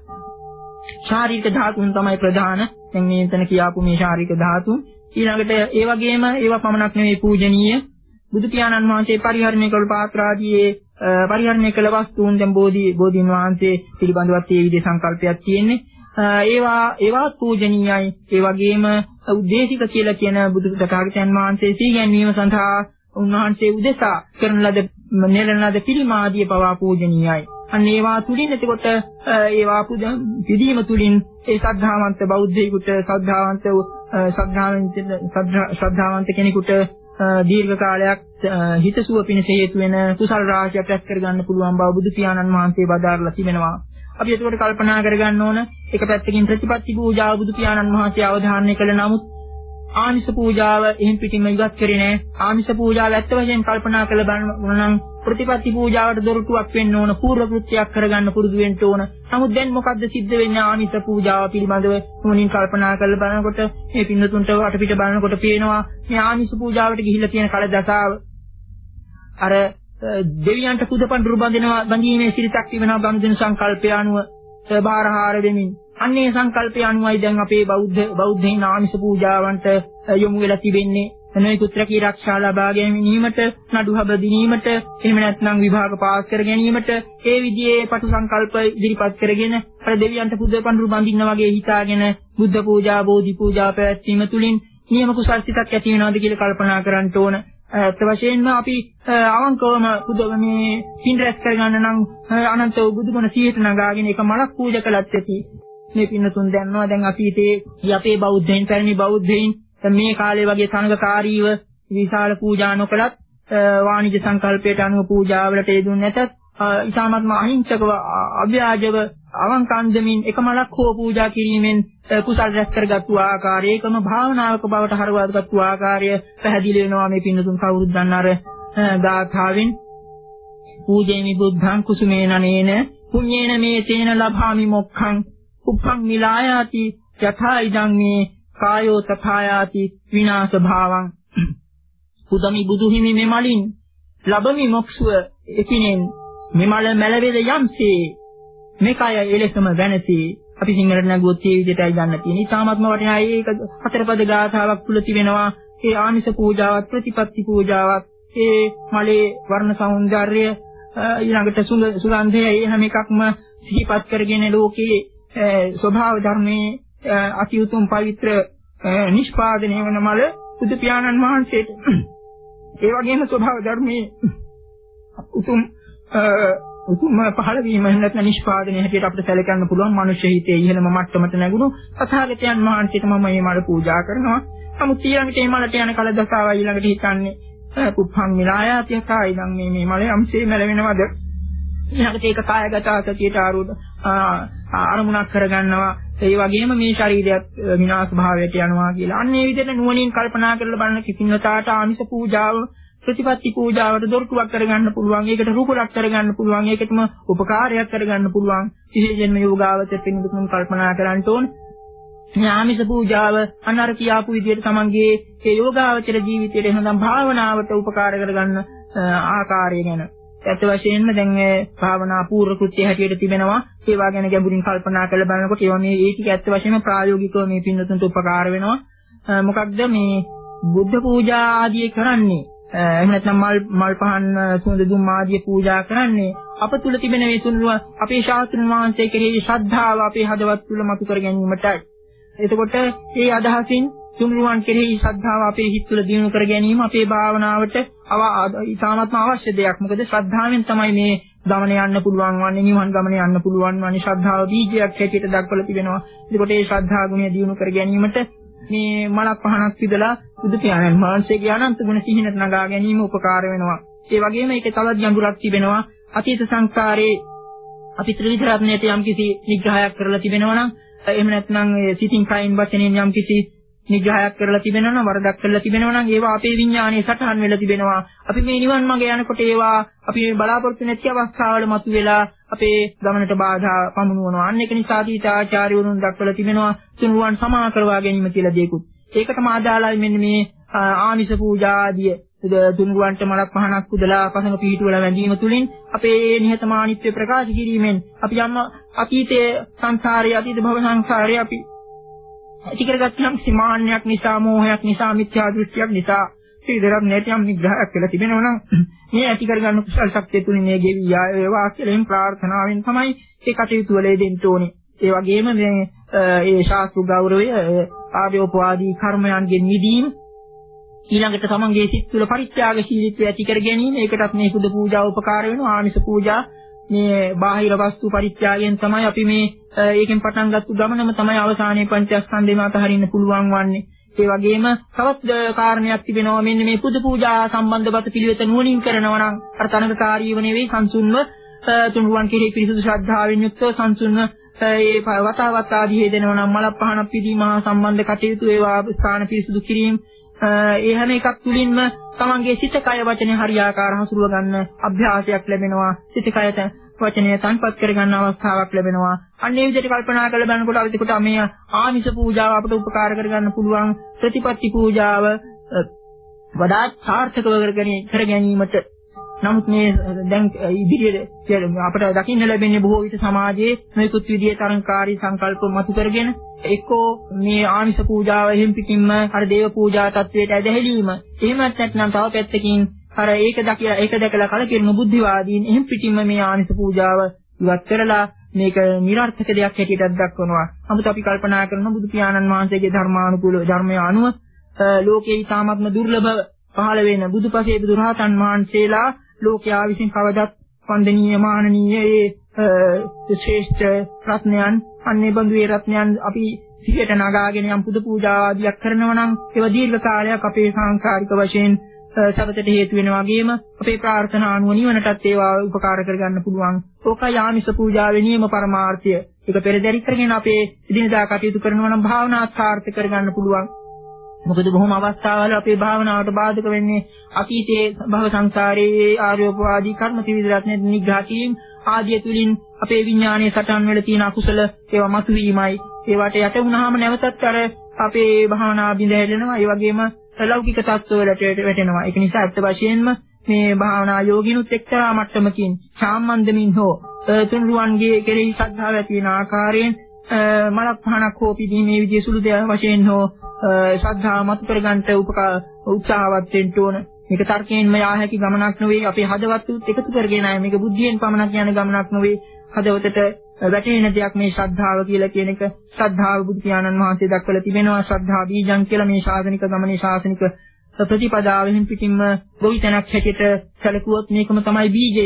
ශාරීරික ධාතුන් තමයි ප්‍රධාන. දැන් මේ එතන කියාපු මේ ශාරීරික ධාතුන්. ඊළඟට ඒ වගේම ඒවා පමණක් නෙවෙයි පූජනීය. බුදු පියාණන් වහන්සේ පරිහරණය කළ පාත්‍ර ආදී පරිහරණය කළ වස්තුන් දැන් බෝධි බෝධින් වහන්සේ පිළිබඳවත් මේ විදිහේ සංකල්පයක් තියෙන්නේ. ඒවා ඒවා පූජනීයයි. ඒ වගේම උද්දේශික කියලා කියන බුදු තථාගතයන් වහන්සේ සීගැන්වීම සඳහා උන්වහන්සේ උදෙසා කරන ලද නෙරණ ලද පිළිමාදිය පවා පූජනීයයි. අන්න ඒවා තුලින් එතකොට ඒවා පිළිදීම තුලින් ඒ ශ්‍රද්ධාවන්ත බෞද්ධයෙකුට ශ්‍රද්ධාවන්ත ශ්‍රද්ධාවන්ත ශ්‍රද්ධාවන්ත කෙනෙකුට දීර්ඝ කාලයක් හිතසුව පිණිස හේතු වෙන කුසල රාශියක් රැස් කරගන්න පුළුවන් බව බුදු පියාණන් වහන්සේ වදාරලා තිබෙනවා. අපි ඒකට කල්පනා කරගන්න ඕන එක පැත්තකින් ප්‍රතිපත්ති පූජාව බුදු පියාණන් වහන්සේ අවධාරණය කළ නමුත් ආමිෂ පූජාව එහෙන් පිටින්ම ඉවත් කරේ නැහැ. ආමිෂ පූජාව ඇත්ත වශයෙන් කල්පනා කළ බලන නම් ප්‍රතිපත්ති පූජාවට දොරටුවක් වෙන්න ඕන, පූර්ව කෘත්‍යයක් කරගන්න පුරුදු වෙන්න ඕන. නමුත් දැන් මොකද්ද සිද්ධ වෙන්නේ ආමිෂ පූජාව පිළිබඳව මොනින් කල්පනා කරලා බලනකොට මේ පින්නතුන්ට වටපිට බලනකොට පේනවා මේ ආමිෂ පූජාවට ගිහිල්ලා තියෙන කල දසාව අර දෙවියන්ට පුදපඬුරු බඳිනවා බඳීමේ සිරිතක් තිබෙනවා බඳින සංකල්පය අනුව බාරහාර වෙමින්. අන්නේ සංකල්පය අනුවයි දැන් අපේ බෞද්ධ බෞද්ධයින් ආමිෂ පූජාවන්ට යොමු වෙලා තිබෙන්නේ. එනයි පුත්‍රකී ආරක්ෂා ලබා ගැනීමට, නඩු හබ දිනීමට, එහෙම නැත්නම් විභාග පාස් කර ගැනීමට ඒ විදිහේ පටු සංකල්ප ඉදිරිපත් කරගෙන අර දෙවියන්ට පුදපඬුරු බඳින්න වගේ හිතාගෙන බුද්ධ පූජා, බෝධි පූජා පැවැත්වීම තුළින් නියම කුසල් සිතක් ඇති වෙනවද කියලා කල්පනා කරන්න ඕන. ඒත් වශයෙන්ම අපි අවංකවම බුදු මේ පින් රැස් කරගන්න නම් අනන්ත වූ බුදුගුණ සියයට නගාගෙන එක මලක් පූජා කළත් ඇති. මේ පින්නතුන් දන්නවා දැන් අතීතයේ අපේ බෞද්ධයන් පැරණි බෞද්ධයන් මේ කාලේ වගේ සංඝකාරීව විශාල පූජා නොකලත් වාණිජ සංකල්පයට අනුව පූජාවලට යෙදුන්නේ නැතත් ඉතාමත්ම අහිංසකව අව්‍යාජව අවංකන්දමින් එක මලක් හෝ පූජා කිරීමෙන් කුසල් රැස් කරගත්තු ආකාරය ඒකම භාවනාවක බවට හරවාගත්තු ආකාරය පැහැදිලි වෙනවා මේ පින්නතුන් කවුරුත් දන්න අර ගාථාවෙන් පූජේමි බුද්ධං කුසුමේනනේන පුඤ්ඤේන මේ තේන ලභාමි මොක්ඛං උප්පං මිලායාති යථා ඉදං මේ කායෝ තථායාති විනාශ භාවං පුදමි බුදුහිමි මෙමලින් ලබමි මොක්ෂුව එකිනෙන් මෙමල මැලවේද යම්සේ මේකය එලෙසම වෙනසී අපි සිංහලට නැගුවොත් මේ විදිහටයි ගන්න තියෙන්නේ. ඊටාත්ම වටිනා ඒක හතරපද ගාථාවක් තුල තිබෙනවා. ඒ ආමිෂ පූජාවත් ප්‍රතිපත්ති පූජාවත් ඒ මලේ වර්ණ සෞන්දර්ය ඊළඟට සුගන්ධය ඒ හැම එකක්ම සිහිපත් කරගෙන ලෝකයේ ස්වභාව ධර්මයේ අති උතුම් පවිත්‍ර නිෂ්පාදනය වන මල බුදු පියාණන් වහන්සේට ඒ වගේම ස්වභාව ධර්මයේ උතුම් උතුම් පහළ වීම නැත්නම් නිෂ්පාදනයේ හැටියට අපිට සැලකන්න පුළුවන් මනුෂ්‍ය හිතේ ඉහළම මට්ටමට නැගුණු තථාගතයන් වහන්සේට මම මේ මල පූජා කරනවා. නමුත් ඊළඟට මේ මලට යන කල දසාවයි ඊළඟට හිතන්නේ පුප්පං මිලායාතිය කායි නම් මේ මේ මල යම්සේ මැලවෙනවද ඊළඟට ඒක කායගත සතියට ආරූඪ අරමුණක් කරගන්නවා. ඒ වගේම මේ ශරීරයත් විනාශ භාවයට යනවා කියලා. අන්න ඒ විදිහට නුවණින් කල්පනා කරලා බලන කිසින්නතාවට ආමිෂ පූජාව ප්‍රතිපත්ති පූජාවට දොරටුවක් කරගන්න පුළුවන්. ඒකට රූපලක් කරගන්න පුළුවන්. ඒකටම උපකාරයක් කරගන්න පුළුවන්. විශේෂයෙන්ම යෝගාවචර පින්දුතුන් කල්පනා කරන්න ඕන. ආමිෂ පූජාව අනර කියාපු විදිහට තමන්ගේ ඒ යෝගාවචර ජීවිතයට එහෙනම් භාවනාවට උපකාර කරගන්න ආකාරය ගැන ඇත්ත වශයෙන්ම දැන් භාවනා පූර්ව කෘත්‍ය හැටියට තිබෙනවා. ඒවා ගැන ගැඹුරින් කල්පනා කරලා බලනකොට ඒවා මේ ඒ ටික ඇත්ත වශයෙන්ම ප්‍රායෝගිකව මේ පින්දුතුන්ට උපකාර වෙනවා. මොකක්ද මේ බුද්ධ පූජා ආදී කරන්නේ එහෙම නැත්නම් මල් මල් පහන් සුවඳ දුම් ආදී පූජා කරන්නේ අප තුල තිබෙන මේ තුන්ව අපේ ශාස්ත්‍රඥ වහන්සේ කෙරෙහි ශ්‍රද්ධාව අපේ හදවත් තුල මතු කර ගැනීමටයි. එතකොට මේ අදහසින් තුන්රුවන් කෙරෙහි ශ්‍රද්ධාව අපේ හිත තුළ දියුණු කර ගැනීම අපේ භාවනාවට ඉතාමත්ම අවශ්‍ය දෙයක්. මොකද ශ්‍රද්ධාවෙන් තමයි මේ ගමන යන්න පුළුවන් වන්නේ, නිවන් ගමන යන්න පුළුවන් වන්නේ. ශ්‍රද්ධාව බීජයක් හැටියට දක්වලා තිබෙනවා. එතකොට මේ ශ්‍රද්ධා ගුණය දියුණු කර ගැනීමට මේ මලක් පහනක් පිදලා බුදු පියාණන් වහන්සේගේ අනන්ත ගුණ සිහිනට නගා ගැනීම උපකාර වෙනවා. ඒ වගේම ඒකේ තවත් ගැඹුරක් තිබෙනවා. අතීත සංස්කාරයේ අපි ත්‍රිවිධ රත්නයට යම්කිසි නිග්‍රහයක් කරලා තිබෙනවා නම් එහෙම නැත්නම් සිතින් කයින් වචනෙන් යම්කිසි නිග්‍රහයක් කරලා තිබෙනවා නම් වරදක් කරලා තිබෙනවා නම් ඒවා අපේ විඥානයේ සටහන් වෙලා තිබෙනවා. අපි මේ නිවන් මඟ යනකොට ඒවා අපි බලාපොරොත්තු නැති අවස්ථාවල මතුවෙලා අපේ ගමනට බාධා පමුණුවනවා. අන්න ඒක නිසා අතීත ආචාර්යවරුන් දක්වලා තිබෙනවා තුන්රුවන් සමා කරවා ගැනීම කියලා දෙයක්ත්. ඒකටම ආදාළයි මෙන්න මේ ආමිෂ පූජා ආදී තුන්රුවන්ට මලක් පහනක් පුදලා පසඟ පිහිටුවලා වැඳීම තුලින් අපේ නිහතමානීත්වය ප්‍රකාශ කිරීමෙන් අපි යම් අතීතයේ සංසාරයේ අතීත භව සංසාරයේ අපි ඇති කරගත් යම් සීමාන්‍යයක් නිසා, මෝහයක් නිසා, මිත්‍යා දෘෂ්ටියක් නිසා ශ්‍රීදරම් නැතිනම් නිග්‍රහයක් කියලා තිබෙනවා නම් මේ ඇති කරගන්න කුසල ශක්තිය තුලින් මේ ගෙවි ආවා කියලා ප්‍රාර්ථනාවෙන් තමයි ඒ කටයුතු වල දෙන්න ඕනේ. ඒ වගේම මේ ඒ ශාස්ත්‍ර ගෞරවය ආර්යෝපවාදී කර්මයන්ගෙන් මිදීම ඊළඟට තමන්ගේ සිත් තුළ පරිත්‍යාගශීලීත්වය ඇති කර ගැනීම ඒකටත් මේ පුද පූජා උපකාර වෙනවා. ආමිෂ පූජා මේ බාහිර වස්තු පරිත්‍යාගයෙන් තමයි අපි මේ ඒකෙන් පටන් ගත්ත ගමනම තමයි අවසානයේ පංචස්කන්ධේම අතහරින්න පුළුවන් වන්නේ. ඒ වගේම තවත් කාරණයක් තිබෙනවා. මෙන්න මේ පුද පූජා සම්බන්ධ බත පිළිවෙත නුවණින් කරනවා නම් අර තනකකාරීව නෙවෙයි සංසුන්ව තුන්රුවන් කෙරෙහි පිරිසුදු ශ්‍රද්ධාවෙන් යුක්තව සංසුන්ව ඒ වතාවත් ආදී හේදෙනවා නම් මල පහනක් පිදීම හා සම්බන්ධ කටයුතු ඒවා ස්ථාන පිරිසුදු කිරීම ඒ හැම එකක් තුලින්ම තමන්ගේ සිත කය වචනේ හරියාකාර හසුරුව ගන්න අභ්‍යාසයක් ලැබෙනවා. සිත කය වචනය තන්පත් කර ගන්න අවස්ථාවක් ලැබෙනවා. අන්න ඒ විදිහට කල්පනා කරලා බලනකොට අපිට මේ ආමිෂ පූජාව අපට උපකාර කරගන්න පුළුවන්. ප්‍රතිපත්ති පූජාව වඩාත් සාර්ථකව කර ගැනීමට නමුත් මේ දැන් ඉදිරියේ අපට දකින්න ලැබෙන්නේ බොහෝ විට සමාජයේ මේකුත් විදිහේ තරංකාරී සංකල්ප මතු කරගෙන එක්කෝ මේ ආමිෂ පූජාව එහෙම් පිටින්ම අර දේව පූජා තත්වයට ඇදහිලීම. එහෙමත් නැත්නම් තව පැත්තකින් අර ඒක දැකලා ඒක දැකලා කලකිරුණු බුද්ධිවාදීන් එහෙම් පිටින්ම මේ ආමිෂ පූජාව ඉවත් කරලා මේක නිර්ර්ථක දෙයක් හැටියට දක්වනවා. නමුත් අපි කල්පනා කරන බුදු පියාණන් වහන්සේගේ ධර්මානුකූල ධර්මය අනුව ලෝකේ ඊ타මත්ම දුර්ලභ පහළ වෙන බුදුපසේ බුදුරහතන් වහන්සේලා ලෝකයා විසින් කවදත් වන්දනීය මානනීය ඒ ශ්‍රේෂ්ඨ රත්නයන් අන්නේ බඳු ඒ රත්නයන් අපි සිහියට නගාගෙන යම් පුද පූජා ආදියක් කරනවා නම් ඒව දීර්ඝ කාලයක් අපේ සංස්කාරික වශයෙන් සබතට හේතු වෙන වගේම අපේ ප්‍රාර්ථනා අනුව නිවනටත් ඒවා උපකාර කරගන්න පුළුවන්. ඕකයි ආමිෂ පූජාවේ නියම පරමාර්ථය. ඒක පෙරදරි කරගෙන අපේ දිනදා කටයුතු කරනවා නම් භාවනාත් සාර්ථක කරගන්න පුළුවන්. මොකද බොහොම අවස්ථාවල අපේ භාවනාවට බාධක වෙන්නේ අතීතයේ භව සංසාරයේ ආර්යෝපවාදී කර්ම ත්‍රිවිධ රත්න නිග්‍රහ කිරීම ආදිය තුලින් අපේ විඥානයේ සටන් වල තියෙන අකුසල ඒවා මතුවීමයි. ඒවට යට වුණාම නැවතත් අර අපේ භාවනා බිඳ හැදෙනවා. ඒ වගේම ලෞකික තත්ත්වවලට වැටෙනවා. ඒක නිසා අත්ත වශයෙන්ම මේ භාවනා යෝගිනුත් එක්තරා මට්ටමකින් සාමන්දමින් හෝ තුන්රුවන්ගේ කෙරෙහි ශ්‍රද්ධාව ඇති වෙන ආකාරයෙන් මලක් පහනක් හෝ පිදීමේ විදිය සුළු දෙයක් වශයෙන් හෝ ශ්‍රද්ධාව මතු කරගන්නට උත්සාහවත් වෙන්න ඕන. මේක තර්කයෙන්ම යා හැකි ගමනක් නෙවෙයි. අපේ හදවතුත් එකතු කරගෙන ආයේ මේක බුද්ධියෙන් පමණක් යන ගමනක් නෙවෙයි. හදවතට වැටෙන දෙයක් මේ ශ්‍රද්ධාව කියලා කියන එක. ශ්‍රද්ධාව බුදු පියාණන් වහන්සේ දක්වලා තිබෙනවා. ශ්‍රද්ධා බීජං කියලා මේ ශාසනික ගමනේ ශාසනික ප්‍රතිපදාවෙන් පිටින්ම ගොවිතැනක් හැටියට සැලකුවොත් මේකම තමයි බීජය.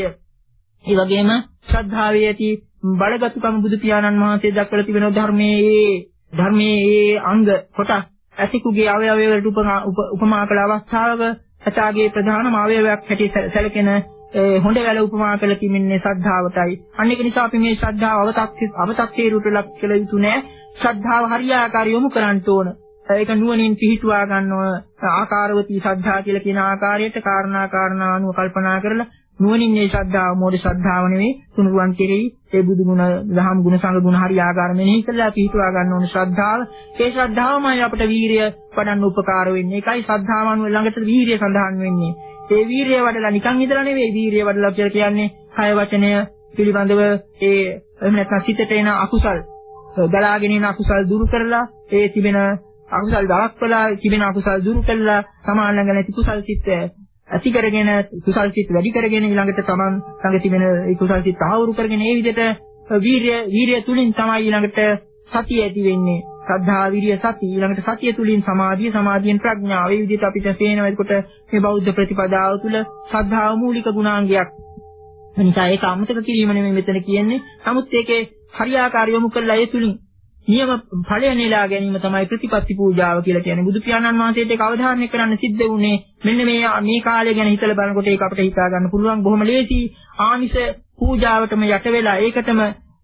ඒ වගේම ශ්‍රද්ධාවේ ඇති බලගතුකම බුදු පියාණන් වහන්සේ දක්වලා තිබෙන ධර්මයේ ධර්මයේ අංග කොටස් ඇතිකුගේ අවයවය වලට උපමා කළ අවස්ථාවක සත්‍යයේ ප්‍රධානම අවයවයක් හැටියට සැලකෙන හොඬ වැල උපමා කළ තිමින්නේ ශ්‍රද්ධාවටයි. අන්න ඒක නිසා අපි මේ ශ්‍රද්ධාව අවතක්සි අවතක්සේරුවට ලක් කළ යුතු නෑ. ශ්‍රද්ධාව හරියාකාර යොමු කරන්න ඕන. ඒක නුවණින් පිහිටුවා ගන්නව ආකාරවතී ශ්‍රද්ධා කියලා කියන ආකාරයට කාරණා කාරණා අනුව කල්පනා කරලා නුවණින් මේ ශ්‍රද්ධාව මෝඩ ශ්‍රද්ධාව නෙවෙයි තුනුරුවන් කෙරෙහි ඒ බුදු ගුණ දහම් ගුණ සංඝ ගුණ හරියාකාර මෙනෙහි කරලා පිහිටුවා ගන්න ඕන ශ්‍රද්ධාව. ඒ ශ්‍රද්ධාවමයි අපට වීරිය වඩන්න උපකාර වෙන්නේ. ඒකයි ශ්‍රද්ධාව අනුව ළඟට වීරිය සඳහන් වෙන්නේ. ඒ වීරිය වඩලා නිකන් ඉඳලා නෙවෙයි වීරිය වඩලා කියලා කියන්නේ කය වචනය පිළිබඳව ඒ එහෙම නැත්නම් සිතට එන අකුසල් ගලාගෙන එන අකුසල් දුරු කරලා ඒ තිබෙන අකුසල් දවස්වලා තිබෙන අකුසල් දුරු කළා සමාන ළඟ නැති කුසල් සිත් ඇති කරගෙන කුසල් සිත් වැඩි කරගෙන ඊළඟට තමන් ළඟ තිබෙන ඒ කුසල් සිත් ආවුරු කරගෙන ඒ විදිහට වීරිය වීරිය තුලින් තමයි ඊළඟට සතිය ඇති වෙන්නේ. ශ්‍රද්ධා විරිය සති ඊළඟට සතිය තුලින් සමාධිය සමාධියෙන් ප්‍රඥාව. ඒ විදිහට අපිට පේනවා එතකොට මේ බෞද්ධ ප්‍රතිපදාව තුළ ශ්‍රද්ධාව මූලික ගුණාංගයක්. එනිසා ඒක අමතක කිරීම නෙමෙයි මෙතන කියන්නේ. නමුත් ඒකේ හරියාකාර යොමු කළා ඒ තුලින් නියම ඵලය නෙලා ගැනීම තමයි ප්‍රතිපත්ති පූජාව කියලා කියන්නේ. බුදු පියාණන් වහන්සේට ඒක අවධාරණය කරන්න සිද්ධ වුණේ මෙන්න මේ මේ කාලය ගැන හිතලා බලනකොට ඒක අපිට හිතා ගන්න පුළුවන් බොහොම ලේසි ආමිෂ පූජාවටම යට වෙලා ඒකටම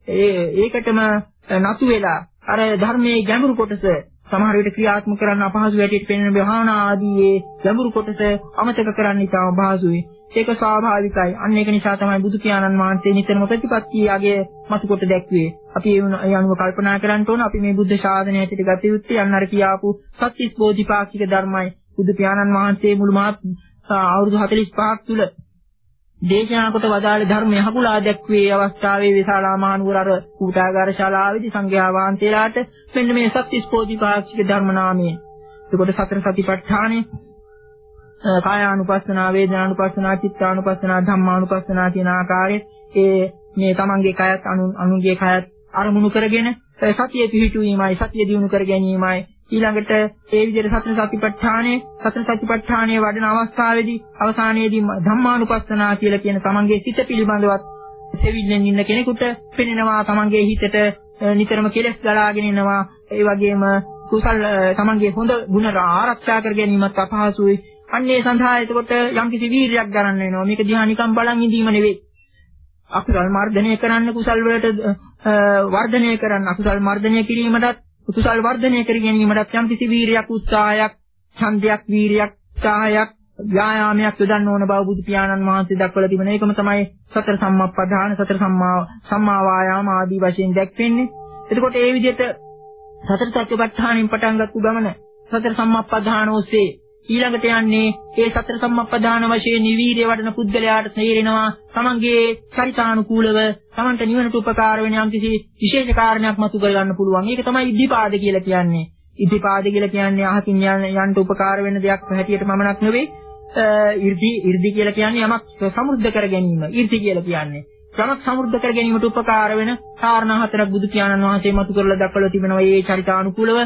ඒකටම නතු වෙලා අර ධර්මයේ ගැඹුරු කොටස සමහර විට ක්‍රියාත්මක කරන්න අපහසු හැටියට පෙනෙන භාවනා ආදී ගැඹුරු කොටස අමතක කරන්න ඉතාම පහසුයි. ඒක ස්වාභාවිකයි. අන්න ඒක නිසා තමයි බුදු පියාණන් වහන්සේ නිතරම ප්‍රතිපත්තියගේ මතු කොට දැක්වේ. අපි ඒ අනුව කල්පනා කරන්න ඕන අපි මේ බුද්ධ ශාසනය ඇතුළත ගත යුත්තේ අන්න අර කියාපු සත්‍තිස් බෝධිපාක්ෂික ධර්මයි. බුදු පියාණන් වහන්සේ මුළු මහත් අවුරුදු හතළිස් පහක් තුල දේශනා කොට වදාළ ධර්මය හකුලා දැක්වේ අවස්ථාවේ විශාලා මහනුවර අර කූටාගාර ශාලාවේදී සංඝයා වහන්සේලාට මෙන්න මේ සත්‍තිස් බෝධිපාක්ෂික ධර්ම නාමයෙන්. එතකොට සතර සතිපට්ඨානෙ කායානුපස්සනා, වේදනානුපස්සනා, චිත්තානුපස්සනා, ධම්මානුපස්සනා කියන ආකාරයේ ඒ මේ තමන්ගේ කයත් අනු අනුගේ කයත් අරමුණු කරගෙන සතිය පිහිටුවීමයි, සතිය දියුණු කර ගැනීමයි. ඊළඟට ඒ විදිහට සතර සතිපට්ඨානයේ සතර සතිපට්ඨානයේ වඩන අවස්ථාවේදී අවසානයේදී ධම්මානුපස්සනා කියලා කියන තමන්ගේ සිත පිළිබඳවත් සෙවිල්ලෙන් ඉන්න කෙනෙකුට පෙනෙනවා තමන්ගේ හිතට නිතරම කෙලෙස් ගලාගෙන ඉනවා. ඒ වගේම කුසල් තමන්ගේ හොඳ ගුණ ආරක්ෂා කර ගැනීමත් අපහසුයි. අන්නේ සඳහා එතකොට යම්කිසි වීරියක් ගන්න වෙනවා. මේක දිහා නිකන් බලන් ඉඳීම නෙවෙයි. අකුසල් මර්ධනය කරන්න කුසල් වලට වර්ධනය කරන්න අකුසල් මර්ධනය කිරීමටත් කුසල් වර්ධනය කර ගැනීමටත් යම්කිසි වීරියක් උත්සාහයක් ඡන්දයක් වීරියක් උත්සාහයක් ව්‍යායාමයක් යොදන්න ඕන බව බුදු පියාණන් වහන්සේ දක්වලා තිබෙන එකම තමයි සතර සම්මාප්පදාන සතර සම්මා සම්මා වායාම ආදී වශයෙන් දැක්වෙන්නේ. එතකොට ඒ විදිහට සතර සත්‍යපට්ඨානෙන් පටන් ගත්ත ගමන සතර සම්මාප්පදාන ඔස්සේ ඊළඟට යන්නේ ඒ සතර සම්මාප්පදාන වශයෙන් නිවීර්ය වඩන පුද්ගලයාට තේරෙනවා තමන්ගේ චරිතානුකූලව තමන්ට නිවනට උපකාර වෙන යම්කිසි විශේෂ කාරණයක් මතු කර ගන්න පුළුවන්. ඒක තමයි ඉද්ධිපාද කියලා කියන්නේ. ඉද්ධිපාද කියලා කියන්නේ අහකින් යන්න උපකාර වෙන දෙයක් හැටියට මමනක් නෙවෙයි. ඉර්ධි ඉර්ධි කියලා කියන්නේ යමක් සමෘද්ධ කර ගැනීම. ඉර්ධි කියලා කියන්නේ යමක් සමෘද්ධ කර ගැනීමට උපකාර වෙන කාරණා හතරක් බුදු පියාණන් වහන්සේ මතු කරලා දක්වලා තිබෙනවා. මේ චරිතානුකූලව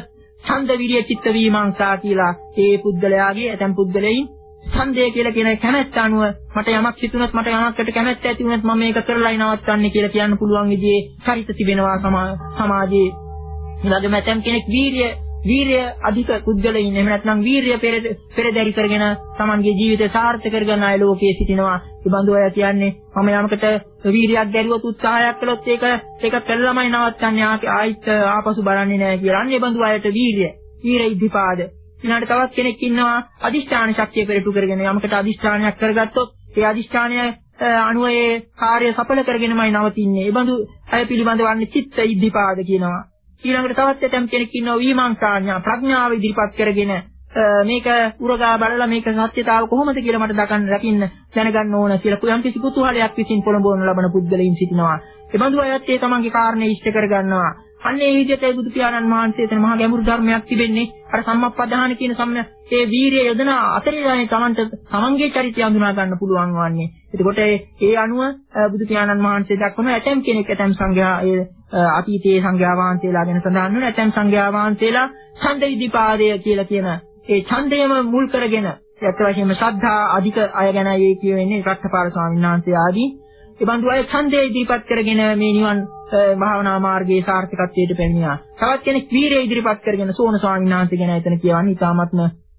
ඡන්ද විරිය චිත්ත විමර්ශා කියලා ඒ පුද්ගලයාගේ ඇතම් පුද්ගලයන් ඡන්දය කියලා කියන කැමැත්ත අනුව මට යමක් හිතුණත් මට යමකට කැමැත්ත ඇති වුණත් මම මේක කරලායි නවත්තන්නේ කියලා කියන්න පුළුවන් විදිහේ චරිත තිබෙනවා සමාජයේ. ඊළඟට ඇතම් කෙනෙක් වීරිය වීරිය අධික පුද්ගලයින් එහෙම නැත්නම් වීරිය පෙරදරි කරගෙන තමන්ගේ ජීවිතය සාර්ථක කරගන්න අය ලෝකයේ සිටිනවා. ඒ බඳු අය කියන්නේ මම යමකට වීරියක් දැරුවොත් උත්සාහයක් කළොත් ඒක ඒක කළාමයි නවත්තන්නේ ආයිත් ආපසු බලන්නේ නැහැ කියලා. අන්න ඒ බඳු අයට වීරිය වීර ඉද්ධිපාද. ඊළඟට තවත් කෙනෙක් ඉන්නවා අදිෂ්ඨාන ශක්තිය පෙරටු කරගෙන යමකට අදිෂ්ඨානයක් කරගත්තොත් ඒ අදිෂ්ඨානය අනුව ඒ කාර්ය සඵල කරගෙනමයි නවතින්නේ. ඒ බඳු අය පිළිබඳව වන්නේ චිත්ත ඉද්ධිපාද කියනවා. ඊළඟට තවත් ඇතම් කෙනෙක් ඉන්නවා විමර්ශාඥා ප්‍රඥාව ඉදිරිපත් කරගෙන මේක උරගා බලලා මේක සත්‍යතාව කොහොමද කියලා මට දකින්න දකින්න දැනගන්න ඕන කියලා යම් කිසි කුතුහලයක් විසින් පොළඹවන ලබන පුද්ගලයන් සිටිනවා. ඒ බඳු අයත් ඒ තමන්ගේ කාරණේ ඉෂ්ට කරගන්නවා. අන්න ඒ විදිහට බුදු පියාණන් වහන්සේ තන මහා ගැඹුරු ධර්මයක් තිබෙන්නේ අර සම්මප්පදාන කියන සම්ම ඒ වීරිය යොදන අතරේ තමන්ට තමන්ගේ චරිතය හඳුනා ගන්න පුළුවන් වන්නේ. එතකොට ඒ අනුව බුදු පියාණන් වහන්සේ දක්වන ඇතම් කෙනෙක් ඇතම් සංඝයා ඒ අතීතයේ සංඝයා වහන්සේලා ගැන සඳහන් වෙන ඇතම් සංඝයා වහන්සේලා ඡන්ද ඉදිපාදය කියලා කියන ඒ ඡන්දයම මුල් කරගෙන ඇත්ත වශයෙන්ම ශ්‍රද්ධා අධික අය ගැනයි ඒ කියවෙන්නේ රක්ඛපාල ස්වාමීන් වහන්සේ ආදී. ඒ බඳු අය ඡන්දය ඉදිරිපත් කරගෙන මේ නිවන් භාවනා මාර්ගයේ සාර්ථකත්වයට පැමිණියා. තවත් කෙනෙක් වීරිය ඉදිරිපත් කරගෙන සෝන ස්වාමීන් වහන්සේ ගැන එතන කියවන්නේ ඉතාමත්ම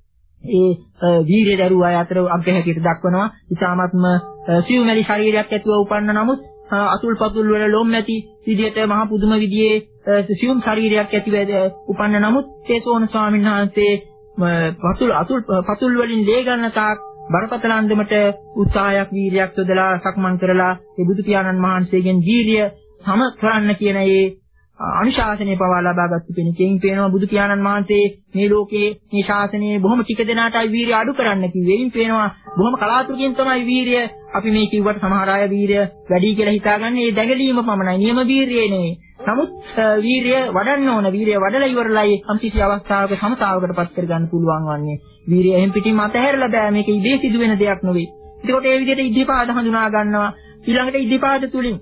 ඒ වීරිය දරුවා අය අතර අග්‍රහැටියට දක්වනවා. ඉතාමත්ම සිව්මැලි ශරීරයක් ඇතුව උපන්න නමුත් අතුල් පතුල් වල ලොම් ඇති විදියට මහ පුදුම විදියේ සිවුම් ශරීරයක් ඇතිව උපන්න නමුත් ඒ සෝන ස්වාමීන් වහන්සේ පතුල් අතුල් පතුල් වලින් ලේ ගන්න තාක් බරපතල අන්දමට උත්සාහයක් වීරියක් යොදලා සක්මන් කරලා ඒ බුදු පියාණන් වහන්සේගෙන් වීරිය සම කරන්න කියන ඒ අනුශාසනය පවා ලබාගත්තු කෙනෙක්ගෙන් පේනවා බුදු පියාණන් වහන්සේ මේ ලෝකේ මේ ශාසනයේ බොහොම ටික දෙනාටයි වීරිය අඩු කරන්න කිව්වේ. එයින් පේනවා බොහොම කලාතුරකින් තමයි වීරිය අපි මේ කිව්වට සමහර අය වීරිය වැඩි කියලා හිතාගන්නේ ඒ දැඟලීම පමණයි. නියම වීරිය නෙවෙයි. නමුත් වීරිය වඩන්න ඕන. වීරිය වඩලා ඉවරලයි සම්පූර්ණ අවස්ථාවක සමතාවකටපත් කරගන්න පුළුවන් වන්නේ. වීරිය එහෙන් පිටින්ම අතහැරලා බෑ. මේක ඉබේ සිදුවෙන දෙයක් නෙවෙයි. ඒකට ඒ විදිහට ඉද්ධිපාද හඳුනා ගන්නවා. ඊළඟට ඉද්ධිපාද තුලින්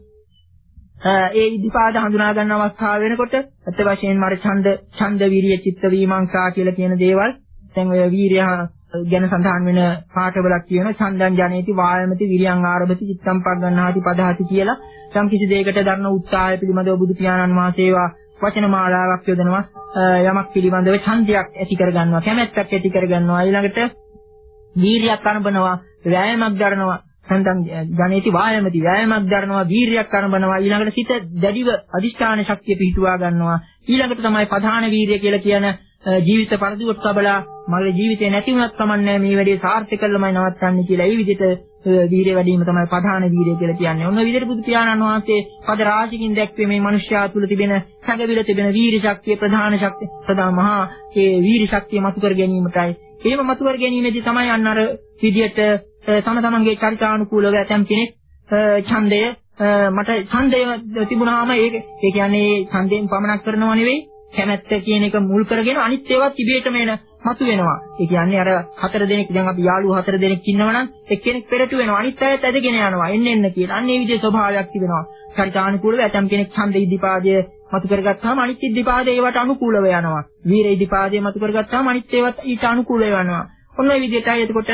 ඒ ඉද්ධිපාද හඳුනා ගන්න අවස්ථාව වෙනකොට අත් වශයෙන්ම අර ඡන්ද ඡන්ද විරිය චිත්ත විමර්ශා කියලා කියන දේවල් දැන් ඔය වීරිය ගැන සඳහන් වෙන පාඨවලක් කියනවා ඡන්දං ජනේති වායමති විරියං ආරභති චිත්තං පග්ගණ්ණාති පදහති කියලා යම් කිසි දෙයකට දරන උත්සාහය පිළිබඳව බුදු පියාණන් වහන්සේවා වචන මාලාවක් යොදනවා. යමක් පිළිබඳව ඡන්දයක් ඇති කරගන්නවා කැමැත්තක් ඇති කරගන්නවා. ඊළඟට වීරියක් අනුබනවා වෑයමක් දරනවා. සන්තං ජනේති වායමති වෑයමක් දරනවා වීරියක් අනුබනවා. ඊළඟට සිත දැඩිව අදිෂ්ඨාන ශක්තිය පිහිටුවා ගන්නවා. ඊළඟට තමයි ප්‍රධාන වීරිය කියලා කියන ජීවිත පරදුවට තබලා මගේ ජීවිතේ නැති වුණත් කමන්නේ මේ වැඩේ සාර්ථක කළමයි නවත්තන්නේ කියලා ඒ විදිහට වීරිය වැඩි වීම තමයි ප්‍රධාන වීරිය කියලා කියන්නේ. ඔන්න විදිහට බුදු පියාණන් වහන්සේ පද රාශියකින් දැක්වේ මේ මිනිස්යා තුළ තිබෙන සංගවිල තිබෙන වීරි ශක්තිය ප්‍රධාන ශක්තිය ප්‍රධාන මහා ඒ වීරි ශක්තිය මතු කර ගැනීමටයි. එහෙම මතු කර ගැනීමේදී තමයි අන්න අර විදිහට තම තමන්ගේ චරිතානුකූලව ඇතම් කෙනෙක් ඡන්දය මට ඡන්දය තිබුණාම ඒක ඒ කියන්නේ ඡන්දයෙන් පමණක් කරනව නෙවෙයි කැමැත්ත කියන එක මුල් කරගෙන අනිත් ඒවාත් ඉබේටම එන මතු වෙනවා. ඒ කියන්නේ අර හතර දෙනෙක් දැන් අපි යාළුවෝ හතර දෙනෙක් ඉන්නවනම් එක්කෙනෙක් පෙරටු වෙනවා අනිත් අයත් ඇදගෙන යනවා එන්න එන්න කියලා. අන්න ඒ විදිහේ ස්වභාවයක් තිබෙනවා. චරිතානුකූලව ඇතම් කෙනෙක් ඡන්ද ඉද්ධිපාදය මතු කරගත්තාම අනිත් ඉද්ධිපාදය ඒවට අනුකූලව යනවා. වීර ඉද්ධිපාදය මතු කරගත්තාම අනිත් ඒවත් ඊට අනුකූලව යනවා. ඔන්න ඒ විදිහටයි එතකොට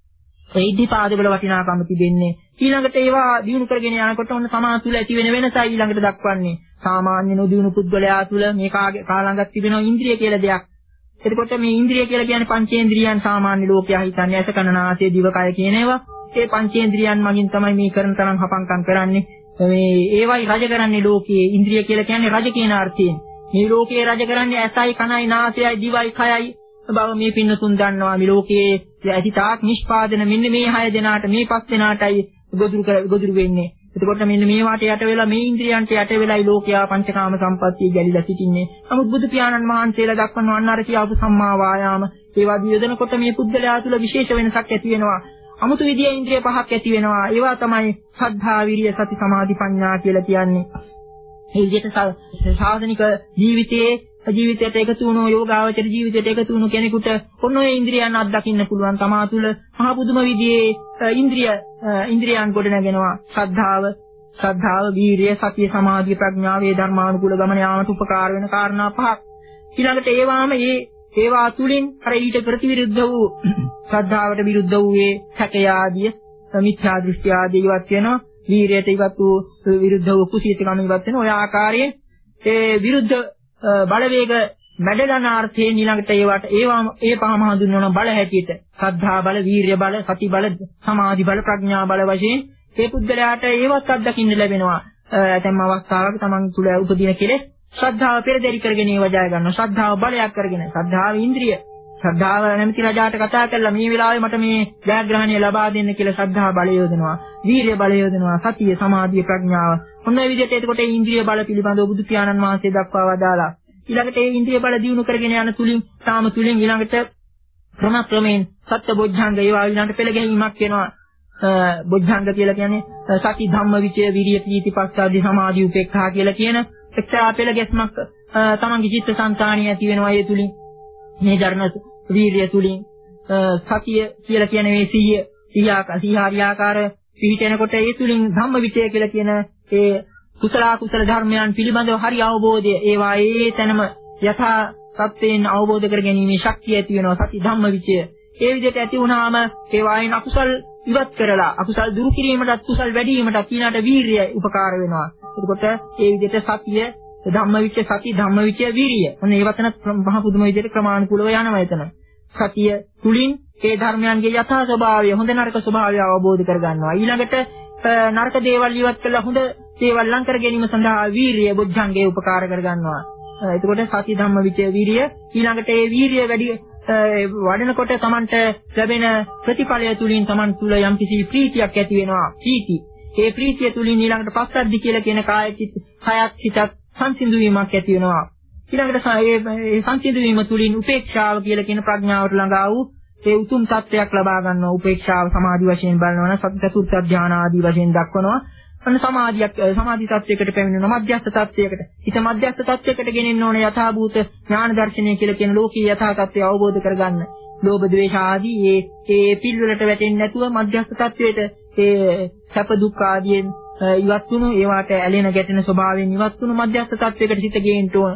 ඒ ඉද්ධිපාදවල වටිනාකම තිබෙන්නේ. ඊළඟට ඒවා දිනු කරගෙන යනකොට ඔන්න සමාජ තුළ ඇති වෙන වෙනසයි ඊළඟට දක්වන්නේ. සාමාන්‍ය නොදිනු පුද්ගලයා තුළ මේ කාලඟක් තිබෙනවා ඉන්ද්‍රිය කියලා දෙයක්. එතකොට මේ ඉන්ද්‍රිය කියලා කියන්නේ පංචේන්ද්‍රියන් සාමාන්‍ය ලෝකයා හිතන්නේ ඇස කන නාසය දිව කය කියන ඒවා. ඒ පංචේන්ද්‍රියන් මගින් තමයි මේ කරන තරම් හපංකම් කරන්නේ. මේ ඒවයි රජ කරන්නේ ලෝකයේ. ඉන්ද්‍රිය කියලා කියන්නේ රජ කියන අර්ථයෙන්. මේ ලෝකයේ රජ කරන්නේ ඇසයි කනයි නාසයයි දිවයි කයයි බව මේ පින්නතුන් දන්නවා. මේ ලෝකයේ ඇති තාක් නිෂ්පාදන මෙන්න මේ හය දෙනාට මේ පස් දෙනාටයි ගොදුරු ගොදුරු වෙන්නේ. එතකොට මෙන්න මේ වාට යට වෙලා මේ ඉන්ද්‍රියන්ට යට වෙලායි ලෝකයා පංචකාම සම්පත්තිය ගැලිලා සිටින්නේ. නමුත් බුදු පියාණන් වහන්සේලා දක්වන අන්නර කියපු සම්මා වායාම ඒවා දියදෙනකොට මේ පුද්ගලයා තුළ විශේෂ වෙනසක් ඇති වෙනවා. අමුතු විදියේ ඉන්ද්‍රිය පහක් ඇති වෙනවා. ඒවා තමයි සද්ධා විරිය සති සමාධි ප්‍රඥා කියලා කියන්නේ. මේ විදිහට සාසනික ජීවිතයේ ජීවිතයට එකතු වුණු යෝගාවචර ජීවිතයට එකතු වුණු කෙනෙකුට ඔන්න ඔය ඉන්ද්‍රියන් අත්දකින්න පුළුවන්. තමා තුළ මහ පුදුම විදියේ ඉන්ද්‍රිය ඉන්ද්‍රියන් ගොඩ නැගෙනවා. ශ්‍රද්ධාව ශ්‍රද්ධාව වීරිය සතිය සමාධිය ප්‍රඥාව මේ ධර්මානුකූල ගමන යාමට උපකාර වෙන කාරණා පහක්. ඊළඟට ඒවාම ඒ ඒවා තුලින් අර ඊට ප්‍රතිවිරුද්ධ වූ ශ්‍රද්ධාවට විරුද්ධ වූ ඒ සැකය ආදී මිත්‍යා දෘෂ්ටි ආදී ඉවත් වෙනවා. වීරයට ඉවත් වූ විරුද්ධ වූ කුසීතකම ඉවත් වෙනවා. ඔය ආකාරයෙන් ඒ විරුද්ධ බලවේග මැඩලනාර්ථයෙන් ඊළඟට ඒවට ඒවා ඒ පහම හඳුන්වන බල හැටියට ශ්‍රද්ධා බල, වීර්ය බල, සති බල, සමාධි බල, ප්‍රඥා බල වශයෙන් ඒ පුද්ගලයාට ඒවත් අත්දකින්න ලැබෙනවා. ඇතැම් අවස්ථාවක තමන් තුළ උපදින කෙලෙස් ශ්‍රද්ධාව පෙරදරි කරගෙන ඒව ජය ගන්නවා. ශ්‍රද්ධාව බලයක් කරගෙන. ශ්‍රද්ධාව ඉන්ද්‍රිය. ශ්‍රද්ධාව නැමැති රජාට කතා කරලා මේ වෙලාවේ මට මේ ජයග්‍රහණය ලබා දෙන්න කියලා ශ්‍රද්ධාව බලය යොදනවා. වීර්ය බලය යොදනවා. සතිය, සමාධිය, ප්‍රඥාව. ඔන්න ඔය විදිහට එතකොට ඒ ඉන්ද්‍රිය බල පිළිබඳව බුදු පියාණන් වහන්සේ දක්වා වදාලා. ඊළඟට ඒ ඉන්ද්‍රිය බල දියුණු කරගෙන යන තුලින් තාම තුලින් ඊළඟට ක්‍රම ක්‍රමයෙන් සත්‍ය බොද්ධංග ඒවා ඊළඟට පෙළ ගැනීමක් වෙනවා. බොද්ධංග කියලා කියන්නේ සති ධම්ම විචය විරිය ප්‍රීති පස්සාදී සමාධි උපේක්ඛා කියලා කියන එක්තරා පෙළ ගැස්මක් තමන්ගේ චිත්ත සංතානිය ඇති වෙනවා. ඒ තුලින් මේ ධර්ම වීර්ය තුලින් සතිය කියලා කියන මේ සිහිය සිහියාක සිහිහාරියාකාර පිහිටෙනකොට ඒ තුලින් ධම්ම විචය කියලා කියන ඒ කුසල කුසල ධර්මයන් පිළිබඳව හරි අවබෝධය ඒවා ඒ තැනම යථා සත්‍යයෙන් අවබෝධ කර ගැනීමේ ශක්තිය ඇති වෙනවා. සති ධම්ම විචය ඒ විදිහට ඇති වුණාම ඒ වයින් අකුසල් ඉවත් කරලා අකුසල් දුරු කිරීමටත් කුසල් වැඩි වීමටත් ඊළාට වීරිය උපකාර වෙනවා. එතකොට ඒ විදිහට සතිය ධම්මවිචය සති ධම්මවිචය වීරිය. ඔන්න ඒ වචන මහ පුදුම විදිහට ක්‍රමානුකූලව යනවා එතන. සතිය තුලින් ඒ ධර්මයන්ගේ යථා ස්වභාවය හොඳ නරක ස්වභාවය අවබෝධ කරගන්නවා. ඊළඟට නරක දේවල් ඉවත් කරලා හොඳ දේවල් ලං කර ගැනීම සඳහා වීරිය බුද්ධංගේ උපකාර කරගන්නවා. එතකොට සති ධම්මවිචය වීරිය ඊළඟට ඒ වීරිය වැඩි වඩනකොට Tamanට ලැබෙන ප්‍රතිඵලය තුලින් Taman තුල යම්කිසි ප්‍රීතියක් ඇති වෙනවා. ප්‍රීති. ඒ ප්‍රීතිය තුලින් ඊළඟට පස්සද්ධි කියලා කියන කාය චිත්ත හයත් හිතත් සංසිඳු වීමක් ඇති වෙනවා. ඊළඟට මේ සංසිඳු වීම තුලින් උපේක්ෂාව කියලා කියන ප්‍රඥාවට ළඟා වූ ඒ උතුම් තත්ත්වයක් ලබා ගන්නවා. උපේක්ෂාව සමාධි වශයෙන් බලනවා නම් සති චතුර්ථ ධාන ආදී වශයෙන් දක්වනවා. අන්න සමාධියක් සමාධි තත්ත්වයකට පැමිණෙනවා. මධ්‍යස්ථ තත්ත්වයකට. හිත මධ්‍යස්ථ තත්ත්වයකට ගෙනෙන්න ඕනේ යථාභූත ඥාන දර්ශනය කියලා කියන ලෝකීය යථා තත්ත්වය අවබෝධ කරගන්න. ලෝභ ද්වේෂ ආදී ඒ ඒ පිළිවෙලට වැටෙන්නේ නැතුව මධ්‍යස්ථ තත්ත්වයට ඒ සැප දුක් ආදීන් ඉවත් වුණු ඒවාට ඇලෙන ගැටෙන ස්වභාවයෙන් ඉවත් වුණු මධ්‍යස්ථ තත්වයකට සිත ගේන්න ඕන.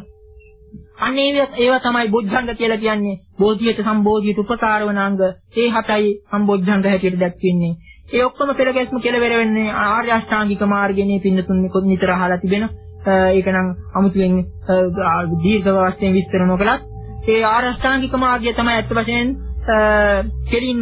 අන්න ඒවා තමයි බොද්ධංග කියලා කියන්නේ. බෝධියට සම්බෝධියට උපකාර වන අංග. ඒ හතයි සම්බොද්ධංග හැටියට දැක්වෙන්නේ. ඒ ඔක්කොම පෙළ ගැස්ම කෙලවර වෙන්නේ ආර්ය අෂ්ටාංගික මාර්ගයේ පින්නතුන් නිතර අහලා තිබෙන. ඒක නම් අමුතුවෙන් දීර්ඝ වශයෙන් විස්තර නොකලත් ඒ ආර්ය අෂ්ටාංගික මාර්ගය තමයි අත් වශයෙන් කෙලින්ම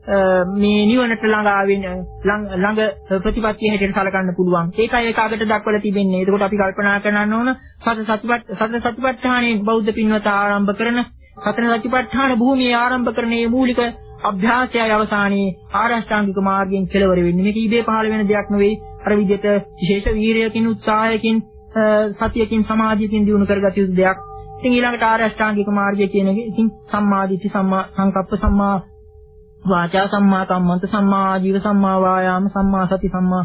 මේ නිවනට ළඟා වෙන ළඟ ප්‍රතිපත්තිය හැටියට සලකන්න පුළුවන්. ඒකයි ඒක අගට දක්වලා තිබෙන්නේ. ඒකට අපි කල්පනා කරන්න ඕන සතර සතිපට්ඨ සතර සතිපට්ඨානයේ බෞද්ධ පින්වත ආරම්භ කරන සතර සතිපට්ඨාන භූමියේ ආරම්භ කරන මේ මූලික අභ්‍යාසයයි අවසානයේ ආරෂ්ඨාංගික මාර්ගයෙන් කෙලවර වෙන්නේ. මේක ඉබේ පහළ වෙන දෙයක් නෙවෙයි. අර විදිහට විශේෂ වීරියකින් උත්සාහයකින් සතියකින් සමාධියකින් දිනු කරගත යුතු දෙයක්. ඉතින් ඊළඟට ආරෂ්ඨාංගික මාර්ගය කියන එක ඉතින් සම්මාදිට්ඨි සම්මා සංකප්ප සම්මා වාචා සම්මා කම්මන්ත සම්මා ආජීව සම්මා වායාම සම්මා සති සම්මා